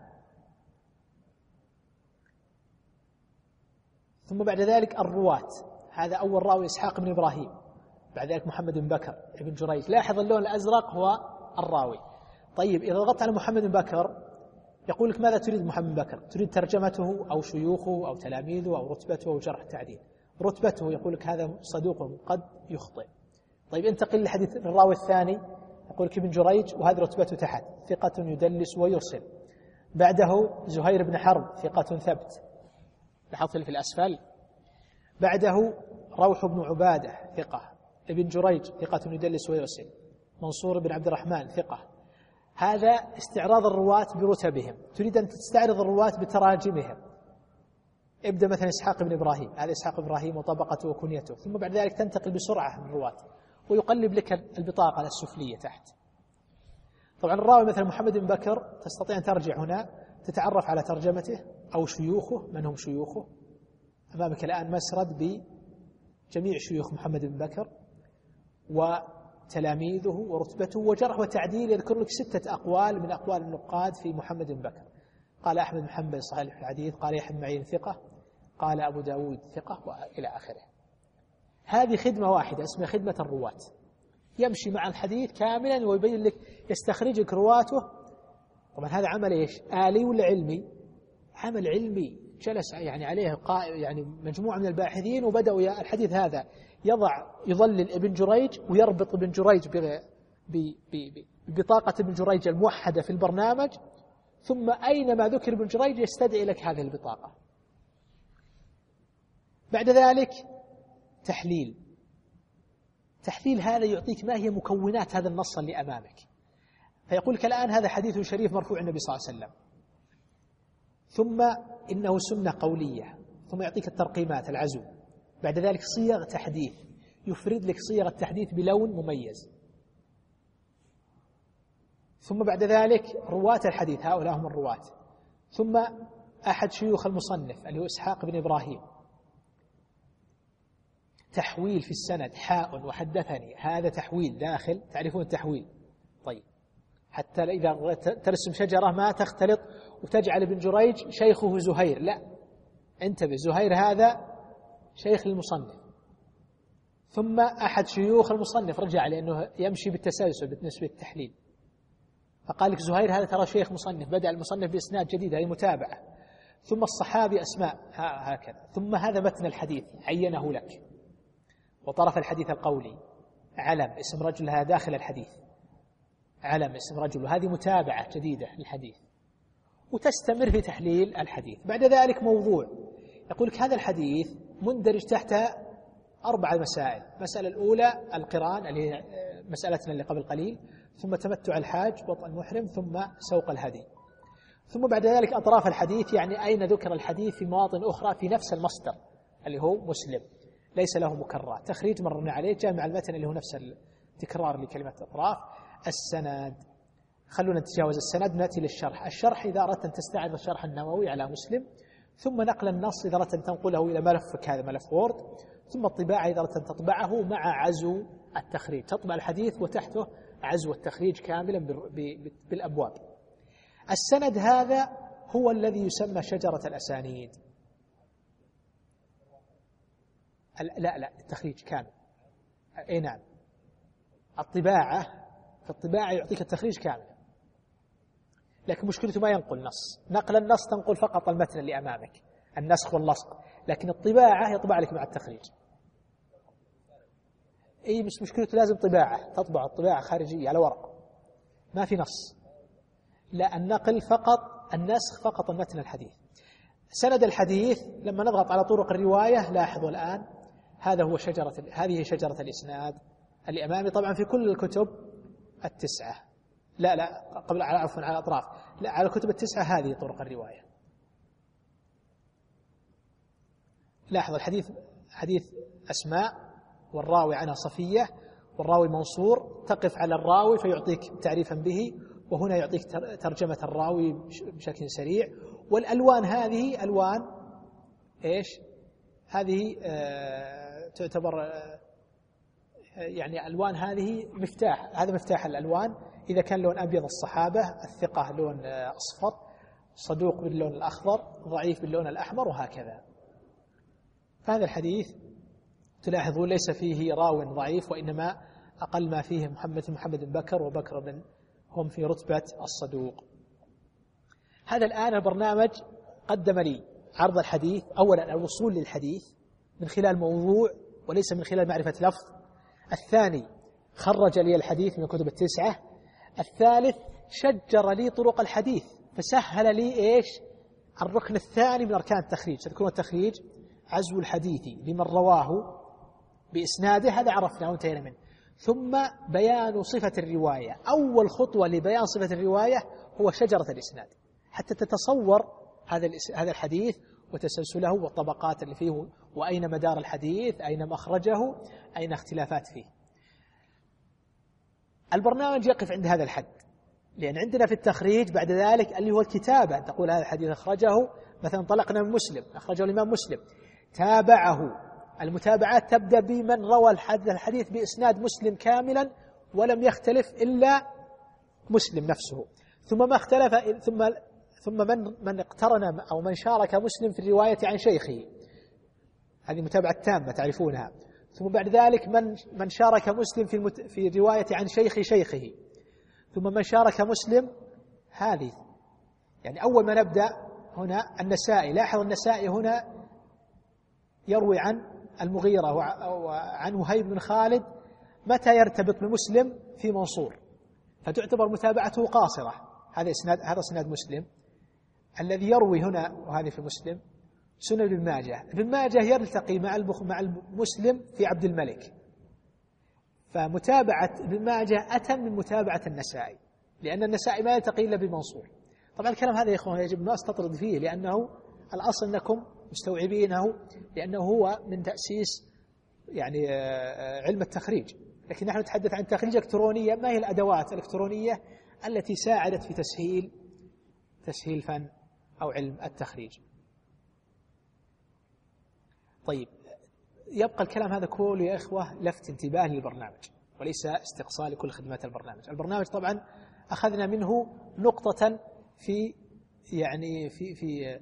ثم بعد ذلك الرواة، هذا أول راوي إسحاق بن إبراهيم، بعد ذلك محمد بن بكر ابن جريج. لاحظ اللون الأزرق هو الراوي. طيب إذا ضغطت على محمد بن بكر يقول لك ماذا تريد محمد بن بكر؟ تريد ترجمته أو شيوخه أو تلاميذه أو رتبته أو جرح التعديل. رتبته يقول لك هذا صدوق قد يخطئ. طيب انتقل لحديث الراوي الثاني، يقول لك ابن جريج وهذا رتبته تحت، ثقة يدلس ويرسل. بعده زهير بن حرب ثقة ثبت، لاحظت في الأسفل. بعده روح بن عبادة ثقة. ابن جريج ثقة يدلس ويرسل. منصور بن عبد الرحمن ثقة. هذا استعراض الرواة برتبهم. تريد أن تستعرض الرواة بتراجمهم، ابدأ مثلا إسحاق بن إبراهيم، هذا إسحاق بن إبراهيم وطبقته وكنيته، ثم بعد ذلك تنتقل بسرعة من الرواة ويقلب لك البطاقة السفلية تحت. طبعا الراوي مثلا محمد بن بكر تستطيع أن ترجع هنا تتعرف على ترجمته أو شيوخه، من هم شيوخه. أمامك الآن مسرد بجميع شيوخ محمد بن بكر وتلاميذه ورتبته وجرح وتعديل. يذكر لك ستة أقوال من أقوال النقاد في محمد بن بكر. قال أحمد بن حنبل صحيح في الحديث، قال يحيى بن معين ثقة، قال أبو داود ثقة، وإلى آخره. هذه خدمة واحدة اسمها خدمة الرواة، يمشي مع الحديث كاملا ويبين لك، يستخرج لك رواته. طبعا هذا عمل إيش؟ آلي ولا علمي؟ عمل علمي، جلس يعني عليه قائم يعني مجموعة من الباحثين وبدأوا الحديث هذا يضع يظلل ابن جريج ويربط ابن جريج ببطاقة ابن جريج الموحدة في البرنامج، ثم أينما ذكر ابن جريج يستدعي لك هذه البطاقة. بعد ذلك تحليل. تحليل هذا يعطيك ما هي مكونات هذا النص اللي أمامك، فيقول لك الآن هذا حديث شريف مرفوع النبي صلى الله عليه وسلم، ثم إنه سنة قولية، ثم يعطيك الترقيمات العزو. بعد ذلك صيغ تحديث، يفرد لك صيغ التحديث بلون مميز. ثم بعد ذلك رواة الحديث، هؤلاء هم الرواة. ثم أحد شيوخ المصنف اللي هو إسحاق بن إبراهيم. تحويل في السند، حاء وحدثني، هذا تحويل داخل، تعرفون التحويل. طيب حتى إذا ترسم شجرة ما تختلط وتجعل ابن جريج شيخه زهير، لا، انتبه، زهير هذا شيخ المصنف، ثم أحد شيوخ المصنف رجع لأنه يمشي بالتسلسل بالنسبة للتحليل، فقال لك زهير هذا ترى شيخ مصنف، بدأ المصنف بإسناد جديد، هذه متابعة. ثم الصحابي أسماء هكذا. ثم هذا متن الحديث عينه لك، وطرف الحديث القولي، علم اسم رجل هذا داخل الحديث، علم اسم رجل، وهذه متابعة جديدة للحديث، وتستمر في تحليل الحديث. بعد ذلك موضوع، يقول لك هذا الحديث مندرج تحت أربع مسائل. المسألة الأولى القران اللي هي مسألتنا اللي قبل قليل، ثم تمتع الحاج، وطء المحرم، ثم سوق الهدي. ثم بعد ذلك أطراف الحديث، يعني أين ذكر الحديث في مواطن أخرى في نفس المصدر اللي هو مسلم، ليس له مكررات. تخريج مررنا عليه، جامع المتن اللي هو نفس التكرار لكلمة أطراف. السند، خلونا نتجاوز السند نأتي للشرح. الشرح إذا أردت أن تستعرض الشرح النووي على مسلم، ثم نقل النص إذا أردت أن تنقله إلى ملفك هذا ملف وورد، ثم الطباعة إذا أردت أن تطبعه مع عزو التخريج، تطبع الحديث وتحته عزو التخريج كاملا بالأبواب. السند هذا هو الذي يسمى شجرة الأسانيد. لا لا التخريج كامل، أي نعم. الطباعة، في الطباعة يعطيك التخريج كامل، لكن مشكلته ما ينقل نص. نقل النص تنقل فقط المتن اللي أمامك، النسخ واللصق، لكن الطباعة يطبع لك مع التخريج. أي مش مشكلته، لازم طباعة، تطبع الطباعة خارجية على ورق، ما في نص. لا، النقل فقط، النسخ فقط المتن الحديث. سند الحديث لما نضغط على طرق الرواية، لاحظوا الآن هذا هو شجرة، هذه شجرة الإسناد اللي أمامي، طبعا في كل الكتب التسعة، لا لا قبل، عفوا على الأطراف، لا على الكتب التسعة هذه طرق الرواية. لاحظ الحديث حديث أسماء، والراوي عنها صفية، والراوي منصور، تقف على الراوي فيعطيك تعريفا به، وهنا يعطيك ترجمة الراوي بشكل سريع. والألوان هذه ألوان إيش؟ هذه آه تعتبر آه يعني ألوان هذه مفتاح، هذا مفتاح الألوان. إذا كان لون أبيض الصحابة، الثقة لون آه أصفر، صدوق باللون الأخضر، ضعيف باللون الأحمر، وهكذا. فهذا الحديث تلاحظوا ليس فيه راو ضعيف، وإنما أقل ما فيه محمد محمد بن بكر وبكر بن، هم في رتبة الصدوق. هذا الآن البرنامج قدم لي عرض الحديث، أولا الوصول للحديث من خلال موضوع وليس من خلال معرفة لفظ. الثاني خرج لي الحديث من الكتب التسعة. الثالث شجر لي طرق الحديث، فسهل لي إيش؟ الركن الثاني من أركان التخريج. تذكرون التخريج؟ عزو الحديث لمن رواه بإسناده، هذا عرفناه وانتهينا منه. ثم بيان صفة الرواية. أول خطوة لبيان صفة الرواية هو شجرة الإسناد، حتى تتصور هذا هذا الحديث وتسلسله والطبقات اللي فيه، وأين مدار الحديث، أين مخرجه، أين اختلافات فيه. البرنامج يقف عند هذا الحد، لأن عندنا في التخريج بعد ذلك اللي هو الكتابة، تقول هذا الحديث أخرجه مثلا، انطلقنا من مسلم، أخرجه الإمام مسلم، تابعه. المتابعات تبدأ بمن روى الحديث بإسناد مسلم كاملا ولم يختلف إلا مسلم نفسه، ثم ما اختلف، ثم ثم من من اقترن أو من شارك مسلم في الرواية عن شيخه، هذه متابعة تامة تعرفونها. ثم بعد ذلك من من شارك مسلم في المت... في الرواية عن شيخ شيخه، ثم من شارك مسلم، هذه يعني أول ما نبدأ هنا النسائي. لاحظ النسائي هنا يروي عن المغيرة وعن وهيب بن خالد، متى يرتبط بمسلم؟ في منصور، فتعتبر متابعته قاصرة. هذا إسناد هذا إسناد مسلم. الذي يروي هنا وهذه في مسلم سنن ابن ماجه. ابن ماجه يلتقي مع مع المسلم في عبد الملك، فمتابعة ابن ماجه أتم من متابعة النسائي، لأن النسائي ما يلتقي إلا بمنصور. طبعا الكلام هذا يا إخوان يجب أن نستطرد فيه، لأنه الأصل أنكم مستوعبينه، لأنه هو من تأسيس يعني علم التخريج. لكن نحن نتحدث عن تخريج إلكترونية. ما هي الأدوات الإلكترونية التي ساعدت في تسهيل تسهيل فن أو علم التخريج؟ طيب، يبقى الكلام هذا كله يا إخوة لفت انتباه للبرنامج وليس استقصاء لكل خدمات البرنامج. البرنامج طبعا أخذنا منه نقطة في يعني في في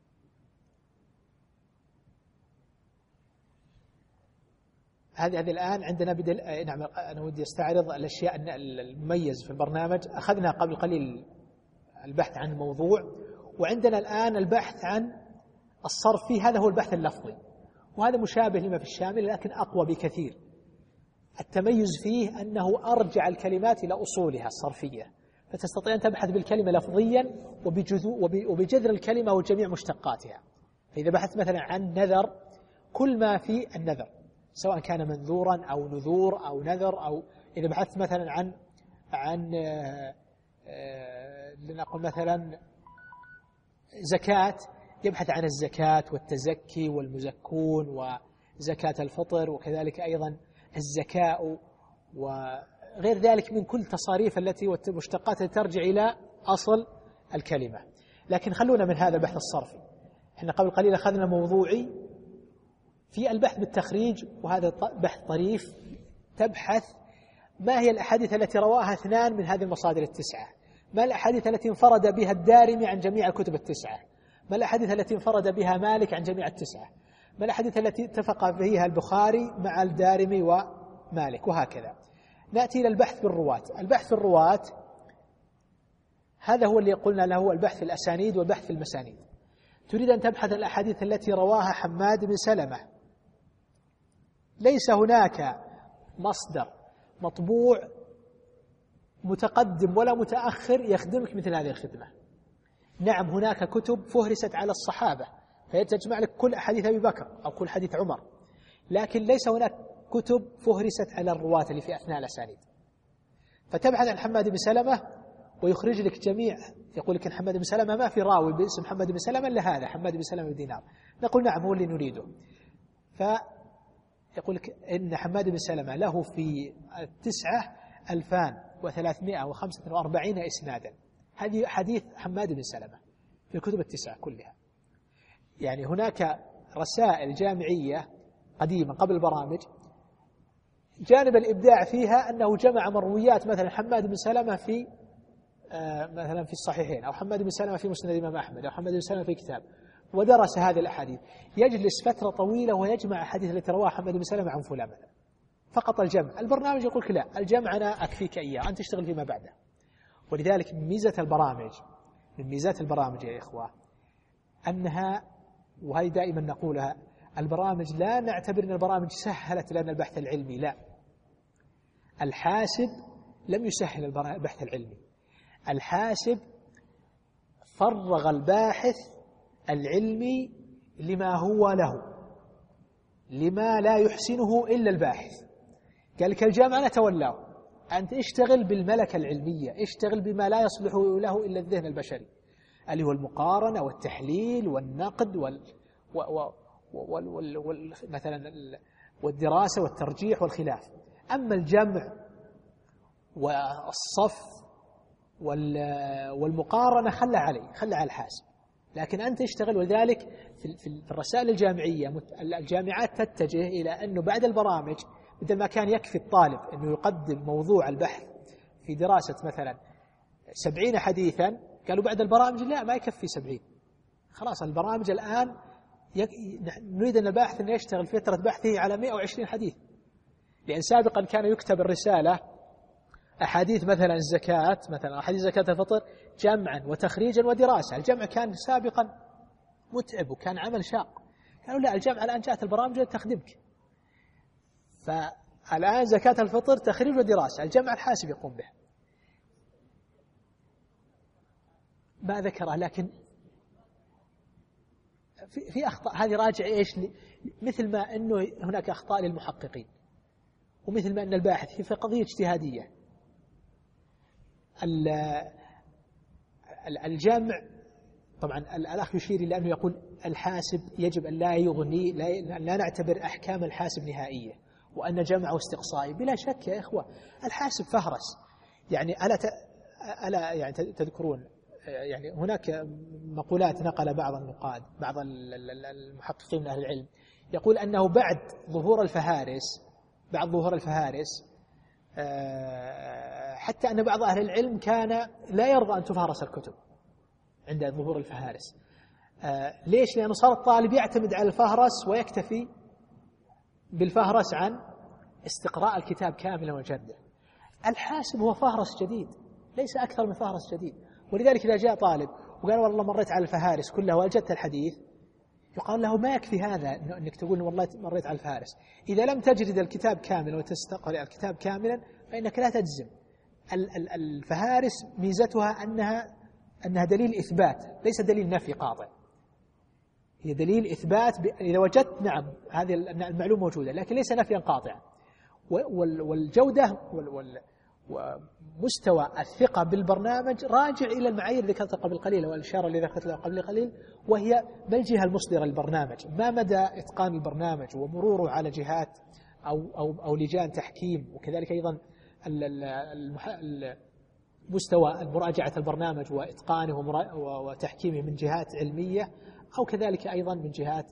هذه هذه الآن عندنا بدل. نعم، أنا ودي أستعرض الأشياء المميز في البرنامج. أخذنا قبل قليل البحث عن الموضوع، وعندنا الآن البحث عن الصرف فيه. هذا هو البحث اللفظي، وهذا مشابه لما في الشامل لكن أقوى بكثير. التميز فيه أنه أرجع الكلمات إلى أصولها الصرفية، فتستطيع أن تبحث بالكلمة لفظيا وبجذر الكلمة وجميع مشتقاتها. فإذا بحثت مثلا عن نذر، كل ما في النذر سواء كان منذورا أو نذور أو نذر، أو إذا بحثت مثلا عن عن لنقل مثلا زكاة، يبحث عن الزكاة والتزكي والمزكون وزكاة الفطر، وكذلك أيضا الزكاء وغير ذلك من كل تصاريف التي والمشتقات التي ترجع إلى أصل الكلمة. لكن خلونا من هذا البحث الصرفي. احنا قبل قليل أخذنا موضوعي في البحث بالتخريج، وهذا بحث طريف. تبحث ما هي الأحاديث التي رواها اثنان من هذه المصادر التسعة، ما الأحاديث التي انفرد بها الدارمي عن جميع الكتب التسعة، ما الأحاديث التي انفرد بها مالك عن جميع التسعة، ما الأحاديث التي اتفق فيها البخاري مع الدارمي ومالك، وهكذا. نأتي إلى البحث بالرواة. البحث في الرواة هذا هو اللي قلنا له البحث في الأسانيد والبحث في المسانيد. تريد أن تبحث الأحاديث التي رواها حماد بن سلمة، ليس هناك مصدر مطبوع متقدم ولا متأخر يخدمك مثل هذه الخدمة. نعم، هناك كتب فهرست على الصحابة فيتجمع لك كل أحاديث أبي بكر أو كل حديث عمر، لكن ليس هناك كتب فهرست على الرواة اللي في أثناء الأسانيد. فتبحث عن حماد بن سلمة ويخرج لك جميع، يقول لك إن حماد بن سلمة ما في راوي باسم حماد بن سلمة إلا هذا حماد بن سلمة بن دينار. نقول نعم، هو اللي نريده. فيقول لك إن حماد بن سلمة له في التسعة ألفان وثلاثمائة وخمسة وأربعين إسنادا. هذه حديث حماد بن سلمة في الكتب التسعة كلها. يعني هناك رسائل جامعية قديمة قبل البرامج، جانب الإبداع فيها أنه جمع مرويات مثلا حماد بن سلمة في آه مثلا في الصحيحين، أو حماد بن سلمة في مسند الإمام أحمد، أو حماد بن سلمة في كتاب، ودرس هذه الأحاديث. يجلس فترة طويلة ويجمع أحاديث التي رواها حماد بن سلمة عن فلان مثلا. فقط الجمع. البرنامج يقول لك لا، الجمع أنا أكفيك إياه، أنت تشتغل فيما بعده. ولذلك من ميزة البرامج من ميزات البرامج يا إخوة أنها، وهي دائما نقولها، البرامج لا نعتبر أن البرامج سهلت لنا البحث العلمي، لا. الحاسب لم يسهل البحث العلمي. الحاسب فرغ الباحث العلمي لما هو له، لما لا يحسنه إلا الباحث. قال لك الجامعة نتولاه، أنت اشتغل بالملكة العلمية، اشتغل بما لا يصلح له إلا الذهن البشري، اللي هو المقارنة والتحليل والنقد وال وال وال وال مثلا والدراسة والترجيح والخلاف. أما الجمع والصف والمقارنة خلى عليه، خلى على الحاسب. لكن أنت اشتغل. ولذلك في الرسائل الجامعية الجامعات تتجه إلى أنه بعد البرامج، بدل ما كان يكفي الطالب أنه يقدم موضوع البحث في دراسة مثلا سبعين حديثا، قالوا بعد البرامج لا، ما يكفي سبعين. خلاص البرامج الآن نريد أن الباحث أن يشتغل فترة بحثه على مئة وعشرين حديث. لأن سابقا كان يكتب الرسالة أحاديث مثلا الزكاة، مثلا أحاديث زكاة الفطر جمعا وتخريجا ودراسة. الجمع كان سابقا متعب وكان عمل شاق. قالوا لا، الجمع الآن جاءت البرامج تخدمك. فالآن زكاة الفطر تخريج ودراسة، الجمع الحاسب يقوم به. ما ذكره، لكن في, في أخطاء هذه راجع إيش؟ مثل ما أنه هناك أخطاء للمحققين، ومثل ما أن الباحث في قضية اجتهادية. الجامع طبعا الأخ يشير إلى أنه يقول الحاسب يجب أن لا يغني، لا, لا نعتبر أحكام الحاسب نهائية، وأن جمعه استقصائي. بلا شك يا إخوة الحاسب فهرس. يعني ألا ألا يعني تذكرون يعني هناك مقولات نقل بعض النقاد بعض المحققين من أهل العلم يقول أنه بعد ظهور الفهارس بعد ظهور الفهارس حتى أن بعض أهل العلم كان لا يرضى أن تفهرس الكتب عند ظهور الفهارس. ليش؟ لأنه صار الطالب يعتمد على الفهرس ويكتفي بالفهرس عن استقراء الكتاب كاملا وجرده. الحاسب هو فهرس جديد، ليس أكثر من فهرس جديد. ولذلك إذا جاء طالب وقال والله مريت على الفهارس كلها ووجدت الحديث، يقال له ما يكفي هذا أنك تقول والله مريت على الفهارس. إذا لم تجرد الكتاب كاملا وتستقرأ الكتاب كاملا فإنك لا تجزم. الفهارس ميزتها أنها أنها دليل إثبات ليس دليل نفي قاطع، هي دليل إثبات. إذا وجدت نعم هذه المعلومة موجودة، لكن ليس نفيا قاطعا. والجودة ومستوى الثقة بالبرنامج راجع إلى المعايير اللي ذكرتها قبل قليل والإشارة اللي ذكرتها قبل قليل، وهي ما الجهة المصدرة للبرنامج، ما مدى إتقان البرنامج ومروره على جهات أو, أو, أو لجان تحكيم، وكذلك أيضا مستوى مراجعة البرنامج وإتقانه وتحكيمه من جهات علمية أو كذلك أيضا من جهات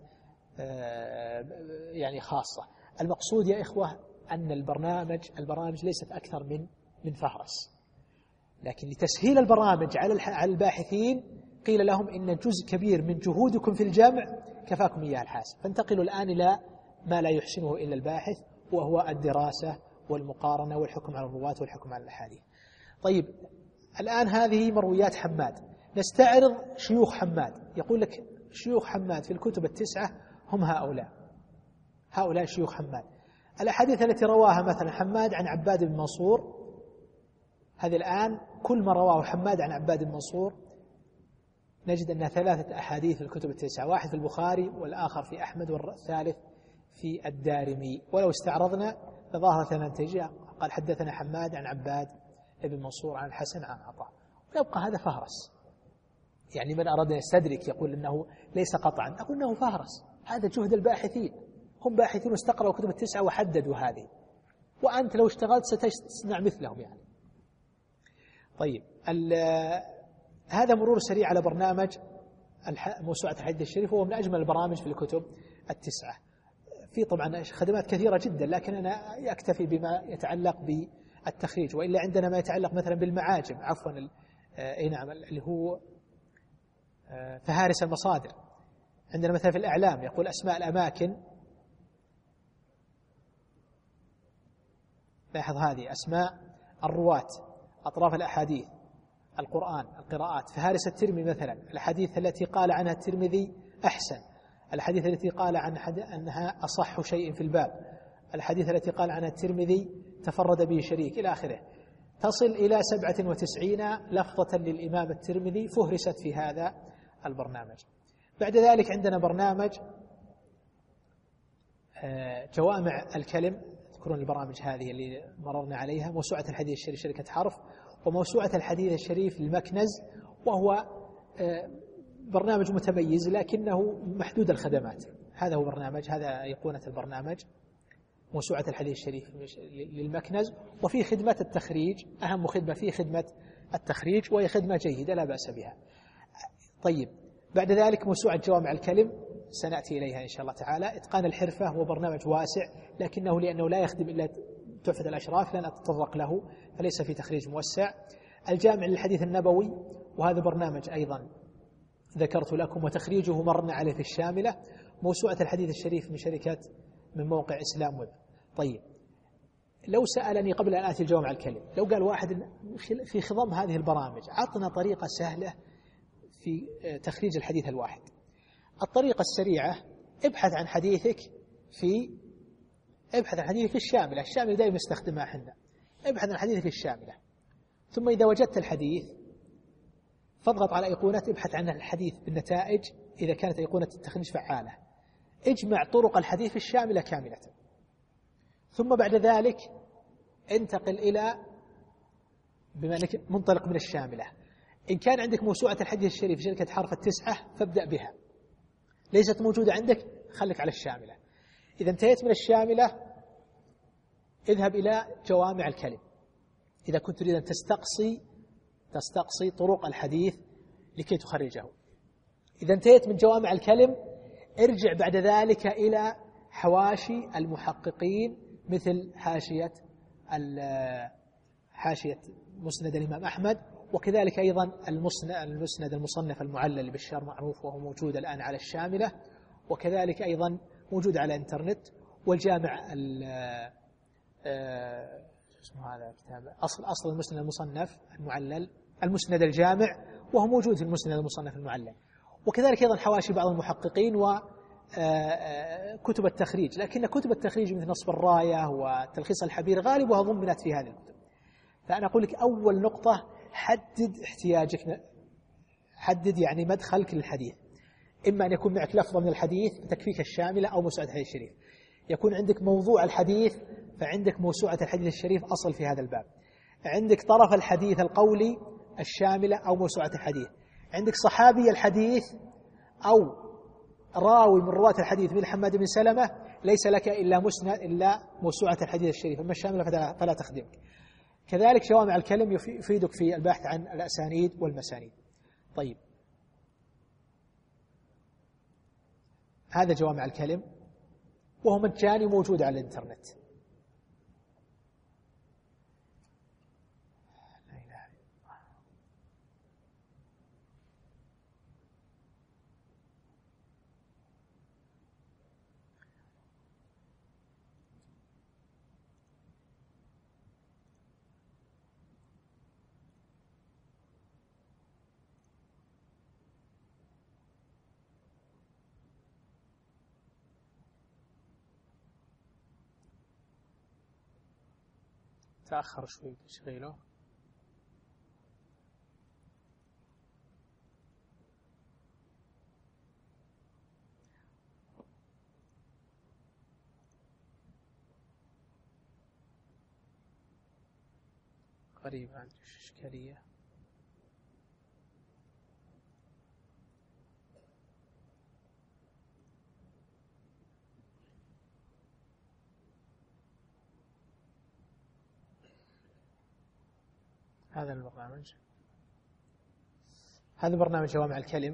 يعني خاصة. المقصود يا إخوة أن البرنامج البرامج ليست أكثر من من فهرس، لكن لتسهيل البرامج على الباحثين قيل لهم إن جزء كبير من جهودكم في الجمع كفاكم إياه الحاسب، فانتقلوا الآن إلى ما لا يحسنه إلا الباحث، وهو الدراسة والمقارنة والحكم على الرواة والحكم على الأحاديث. طيب الآن هذه مرويات حماد، نستعرض شيوخ حماد. يقول لك شيوخ حماد في الكتب التسعة هم هؤلاء هؤلاء شيوخ حماد. الأحاديث التي رواها مثلا حماد عن عباد بن منصور، هذه الآن كل ما رواه حماد عن عباد بن منصور نجد أنها ثلاثة أحاديث في الكتب التسعة، واحد في البخاري والآخر في أحمد والثالث في الدارمي. ولو استعرضنا لظاهرة ننتج قال حدثنا حماد عن عباد بن منصور عن الحسن عن عطاء، ويبقى هذا فهرس. يعني من أراد أن يستدرك يقول إنه ليس قطعا، أقول إنه فهرس، هذا جهد الباحثين، هم باحثون استقرأوا كتب التسعة وحددوا هذه، وأنت لو اشتغلت ستصنع مثلهم يعني. طيب هذا مرور سريع على برنامج موسوعة الحديث الشريف، وهو من أجمل البرامج في الكتب التسعة. في طبعا خدمات كثيرة جدا، لكن أنا أكتفي بما يتعلق بالتخريج، وإلا عندنا ما يتعلق مثلا بالمعاجم عفوا أي نعم اللي هو فهارس المصادر. عندنا مثلا في الأعلام يقول أسماء الأماكن، لاحظ هذه أسماء الرواة، أطراف الأحاديث، القرآن، القراءات. فهارس الترمذي مثلا الحديث التي قال عنها الترمذي أحسن، الحديث التي قال عن أنها أصح شيء في الباب، الحديث التي قال عنها الترمذي تفرد به شريك إلى آخره، تصل إلى سبعة وتسعين لفظة للإمام الترمذي فهرست في هذا البرنامج. بعد ذلك عندنا برنامج جوامع الكلم، تذكرون البرامج هذه اللي مررنا عليها، موسوعة الحديث الشريف شركة حرف، وموسوعة الحديث الشريف للمكنز، وهو برنامج متميز لكنه محدود الخدمات. هذا هو برنامج، هذا أيقونة البرنامج، موسوعة الحديث الشريف للمكنز. وفي خدمة التخريج، أهم خدمة فيه خدمة التخريج، وهي خدمة جيدة لا بأس بها. طيب بعد ذلك موسوعة جوامع الكلم سنأتي إليها إن شاء الله تعالى. إتقان الحرفة هو برنامج واسع، لكنه لأنه لا يخدم إلا تحفة الأشراف لن أتطرق له، فليس في تخريج موسع. الجامع للحديث النبوي، وهذا برنامج أيضا ذكرت لكم وتخريجه مرنا عليه في الشاملة. موسوعة الحديث الشريف من شركة من موقع إسلام ويب. طيب لو سألني قبل أن آتي الجوامع الكلم، لو قال واحد في خضم هذه البرامج عطنا طريقة سهلة في تخريج الحديث الواحد، الطريقة السريعة ابحث عن حديثك في ابحث عن حديثك في الشاملة، الشاملة دائما نستخدمها احنا، ابحث عن حديثك في الشاملة، ثم إذا وجدت الحديث فاضغط على أيقونة ابحث عن الحديث بالنتائج إذا كانت أيقونة التخريج فعالة. اجمع طرق الحديث الشاملة كاملة، ثم بعد ذلك انتقل إلى بما أنك منطلق من الشاملة. إن كان عندك موسوعة الحديث الشريف في شركة حرف التسعة فابدأ بها، ليست موجودة عندك خلك على الشاملة. إذا انتهيت من الشاملة اذهب إلى جوامع الكلم إذا كنت تريد أن تستقصي تستقصي طرق الحديث لكي تخرجه. إذا انتهيت من جوامع الكلم ارجع بعد ذلك إلى حواشي المحققين مثل حاشية حاشية مسند الإمام أحمد، وكذلك أيضا المسند المسند المصنف المعلل بشار معروف وهو موجود الآن على الشاملة، وكذلك أيضا موجود على الإنترنت. والجامع اسمه هذا كتاب أصل أصل المسند المصنف المعلل المسند الجامع وهو موجود في المسند المصنف المعلل، وكذلك أيضا حواشي بعض المحققين وكتب التخريج. لكن كتب التخريج مثل نصب الراية وتلخيص الحبير غالبها ضمنت في هذه الكتب. فأنا أقول لك أول نقطة حدد احتياجك، حدد يعني مدخلك للحديث، إما أن يكون معك لفظة من الحديث فتكفيك الشاملة أو موسوعة الحديث الشريف، يكون عندك موضوع الحديث فعندك موسوعة الحديث الشريف أصل في هذا الباب، عندك طرف الحديث القولي الشاملة أو موسوعة الحديث، عندك صحابي الحديث أو راوي من رواة الحديث من حماد بن سلمة، ليس لك إلا مسند إلا موسوعة الحديث الشريف، أما الشاملة فلا تخدمك. كذلك جوامع الكلم يفيدك في البحث عن الأسانيد والمسانيد. طيب، هذا جوامع الكلم وهو مجاني موجود على الإنترنت. تأخر شوي تشغيله. غريب، عندي إشكالية. هذا البرنامج هذا برنامج جوامع الكلم.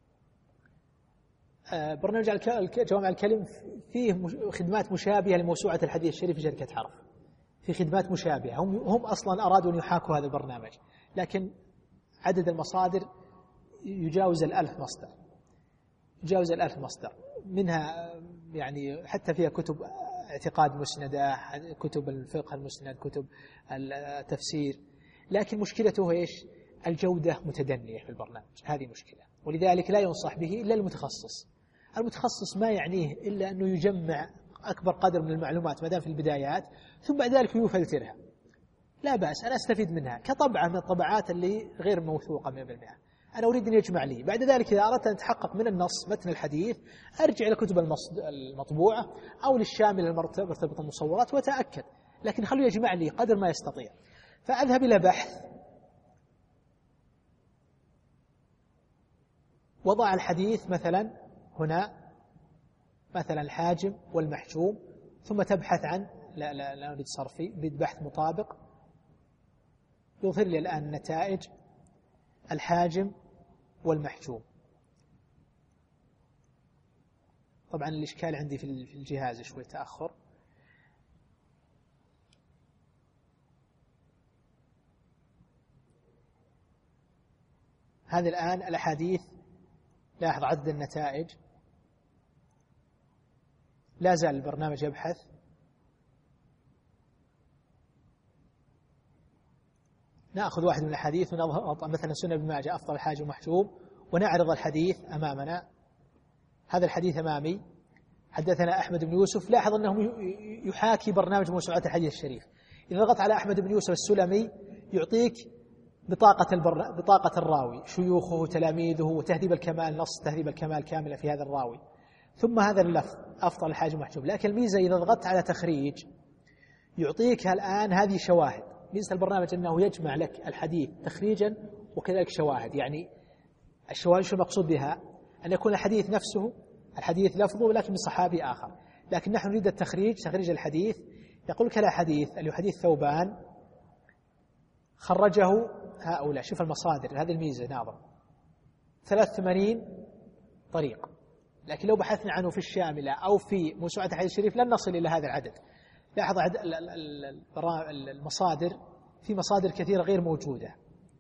برنامج جوامع الكلم فيه خدمات مشابهة لموسوعة الحديث الشريف في شركة حرف، في خدمات مشابهة. هم هم أصلا أرادوا أن يحاكوا هذا البرنامج، لكن عدد المصادر يجاوز الألف مصدر يجاوز الألف مصدر منها يعني حتى فيها كتب اعتقاد مسندة، كتب الفقه المسند، كتب التفسير. لكن مشكلته ايش؟ الجودة متدنية في البرنامج، هذه مشكلة، ولذلك لا ينصح به إلا المتخصص. المتخصص ما يعنيه إلا أنه يجمع أكبر قدر من المعلومات ما دام في البدايات، ثم بعد ذلك يفلترها. لا بأس، أنا أستفيد منها كطبعة من الطبعات اللي غير موثوقة مئة بالمئة. أنا أريد أن يجمع لي، بعد ذلك إذا أردت أن أتحقق من النص متن الحديث أرجع إلى كتب المطبوعة أو للشامل المرتبطة المصورات وأتأكد، لكن خلوا يجمع لي قدر ما يستطيع. فأذهب إلى بحث، وضع الحديث مثلا هنا مثلا الحاجم والمحجوم، ثم تبحث عن لا لا لا أريد صرفي، أريد بحث مطابق. يظهر لي الآن نتائج الحاجم والمحجوم. طبعا الإشكال عندي في الجهاز شوي تأخر. هذه الآن الأحاديث، لاحظ عدد النتائج، لا زال البرنامج يبحث. نأخذ واحد من الحديث ونضغط مثلا سنن ابن ماجه أفضل حاجة ومحجوب، ونعرض الحديث أمامنا. هذا الحديث أمامي، حدثنا أحمد بن يوسف. لاحظ أنه يحاكي برنامج موسوعات الحديث الشريف. إذا ضغط على أحمد بن يوسف السلمي يعطيك بطاقة, البر... بطاقة الراوي، شيوخه، تلاميذه، وتهذيب الكمال، نص تهذيب الكمال كاملة في هذا الراوي، ثم هذا اللفظ أفضل الحاجة محجوب. لكن الميزة إذا ضغطت على تخريج يعطيك الآن هذه شواهد. ميزة البرنامج أنه يجمع لك الحديث تخريجا وكذلك شواهد. يعني الشواهد شو المقصود بها؟ أن يكون الحديث نفسه الحديث لفظه ولكن من صحابي آخر، لكن نحن نريد التخريج، تخريج الحديث. يقول لك الحديث اللي هو حديث ثوبان خرجه هؤلاء، شوف المصادر، هذه الميزة ناظر، ثلاث وثمانين طريق. لكن لو بحثنا عنه في الشاملة أو في موسوعة الحديث الشريف لن نصل إلى هذا العدد. لاحظ المصادر، في مصادر كثيرة غير موجودة،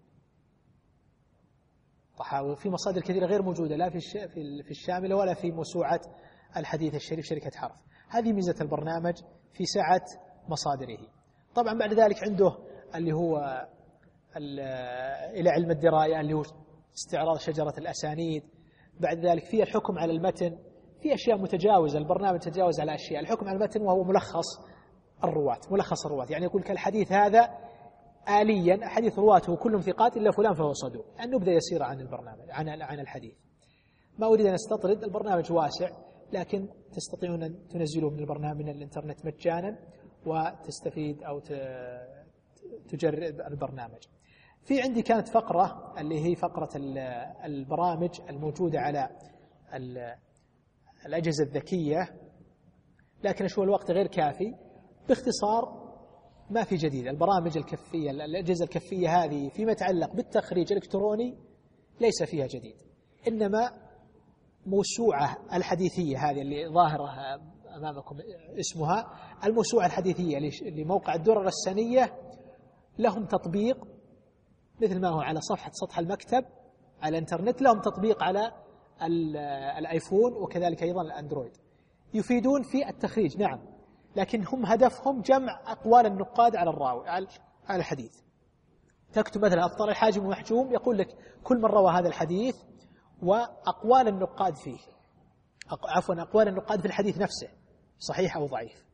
طحاوي، في مصادر كثيرة غير موجودة لا في في الشاملة ولا في موسوعة الحديث الشريف شركة حرف. هذه ميزة البرنامج في سعة مصادره. طبعا بعد ذلك عنده اللي هو إلى علم الدراية اللي هو استعراض شجرة الأسانيد. بعد ذلك في الحكم على المتن، في أشياء متجاوزة، البرنامج تجاوز على أشياء. الحكم على المتن وهو ملخص الرواة، ملخص الرواة، يعني يقول كالحديث هذا آليا حديث رواته كلهم ثقات إلا فلان فهو صدوق، أن نبدأ يسير عن البرنامج عن عن الحديث. ما أريد أن أستطرد، البرنامج واسع، لكن تستطيعون أن تنزلوه من البرنامج من الإنترنت مجانا وتستفيد أو تجرب البرنامج. في عندي كانت فقرة اللي هي فقرة البرامج الموجودة على الأجهزة الذكية، لكن شو الوقت غير كافي. باختصار ما في جديد. البرامج الكفية، الأجهزة الكفية هذه فيما يتعلق بالتخريج الإلكتروني ليس فيها جديد، إنما موسوعة الحديثية هذه اللي ظاهرة أمامكم اسمها الموسوعة الحديثية لموقع الدرر السنية، لهم تطبيق مثل ما هو على صفحة سطح المكتب على الانترنت، لهم تطبيق على الآيفون وكذلك أيضا الأندرويد، يفيدون في التخريج نعم، لكن هم هدفهم جمع أقوال النقاد على الراوي على الحديث. تكتب مثلا أفطر الحاجم ومحجوم، يقول لك كل من روى هذا الحديث وأقوال النقاد فيه، عفوا أقوال النقاد في الحديث نفسه صحيح أو ضعيف.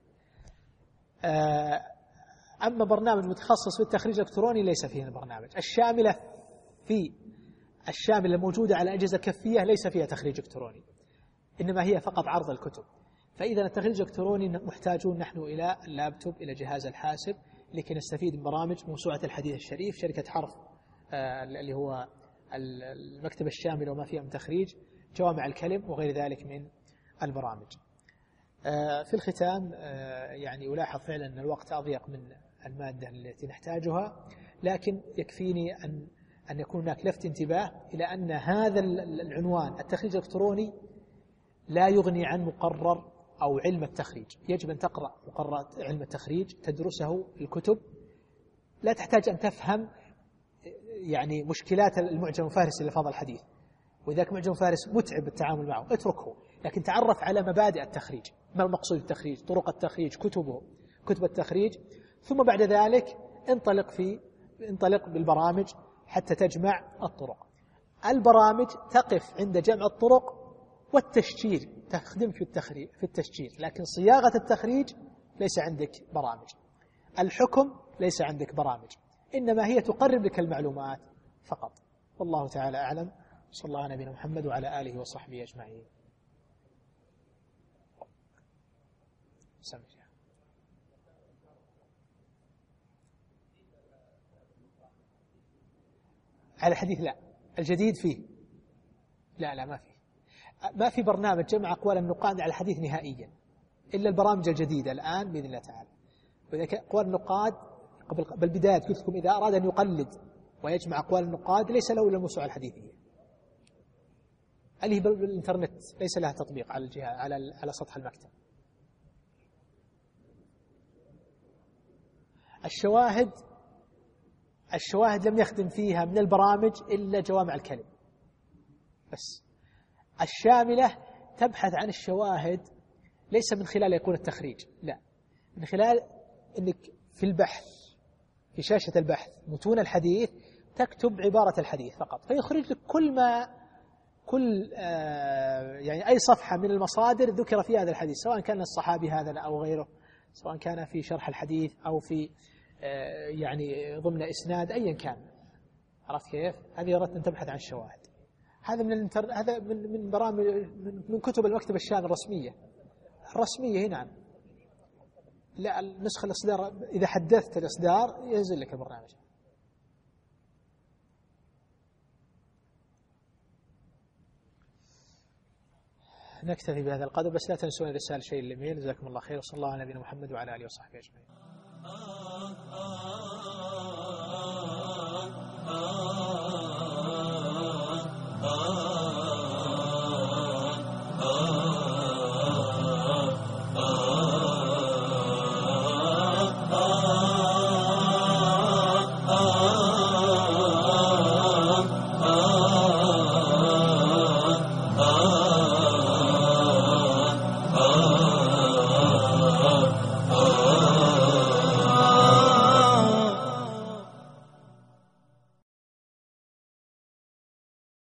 أما برنامج متخصص في التخريج الإلكتروني ليس فيه البرنامج. الشاملة في الشاملة الموجودة على أجهزة كفية ليس فيها تخريج إلكتروني، إنما هي فقط عرض الكتب. فإذا التخريج الإلكتروني محتاجون نحن إلى اللابتوب، إلى جهاز الحاسب، لكي نستفيد من برامج موسوعة الحديث الشريف شركة حرف اللي هو المكتبة الشاملة وما فيها من تخريج، جوامع الكلم وغير ذلك من البرامج. في الختام يعني ألاحظ فعلا أن الوقت أضيق من المادة التي نحتاجها، لكن يكفيني أن أن يكون هناك لفت انتباه إلى أن هذا العنوان التخريج الإلكتروني لا يغني عن مقرر أو علم التخريج. يجب أن تقرأ مقررات علم التخريج، تدرسه في الكتب، لا تحتاج أن تفهم يعني مشكلات المعجم الفارسي لفظ الحديث، وإذاك معجم فارس متعب التعامل معه اتركه، لكن تعرف على مبادئ التخريج، ما المقصود بالتخريج، طرق التخريج، كتبه كتب التخريج، ثم بعد ذلك انطلق في انطلق بالبرامج حتى تجمع الطرق. البرامج تقف عند جمع الطرق والتشجير، تخدم في التخريج في التشجير، لكن صياغة التخريج ليس عندك برامج، الحكم ليس عندك برامج، إنما هي تقرب لك المعلومات فقط. والله تعالى أعلم. صلى الله على نبينا محمد وعلى آله وصحبه أجمعين. سمع. على الحديث لا، الجديد فيه لا لا ما فيه، ما في برنامج جمع أقوال النقاد على الحديث نهائيا إلا البرامج الجديدة الآن بإذن الله تعالى. وإذا أقوال النقاد بالبداية قلت لكم إذا أراد أن يقلد ويجمع أقوال النقاد ليس له إلا الموسوعة الحديثية اللي بالإنترنت، ليس لها تطبيق على الجهة على على سطح المكتب. الشواهد الشواهد لم يخدم فيها من البرامج إلا جوامع الكلم بس. الشاملة تبحث عن الشواهد ليس من خلال يكون التخريج، لا، من خلال أنك في البحث في شاشة البحث متون الحديث تكتب عبارة الحديث فقط، فيخرج لك كل ما كل آه يعني أي صفحة من المصادر ذكر فيها هذا الحديث، سواء كان الصحابي هذا أو غيره، سواء كان في شرح الحديث أو في آه يعني ضمن إسناد أيا كان. عرفت كيف؟ هذه أردت أن تبحث عن الشواهد. هذا من الانتر... هذا من من برامج من, من كتب المكتبة الشاملة الرسمية الرسمية هنا. لا النسخة الإصدار إذا حدثت الإصدار ينزل لك البرنامج. نكتفي بهذا القدر، بس لا تنسون رسالة شيء للإيميل. جزاكم الله خير، وصلى الله على نبينا محمد وعلى آله وصحبه أجمعين.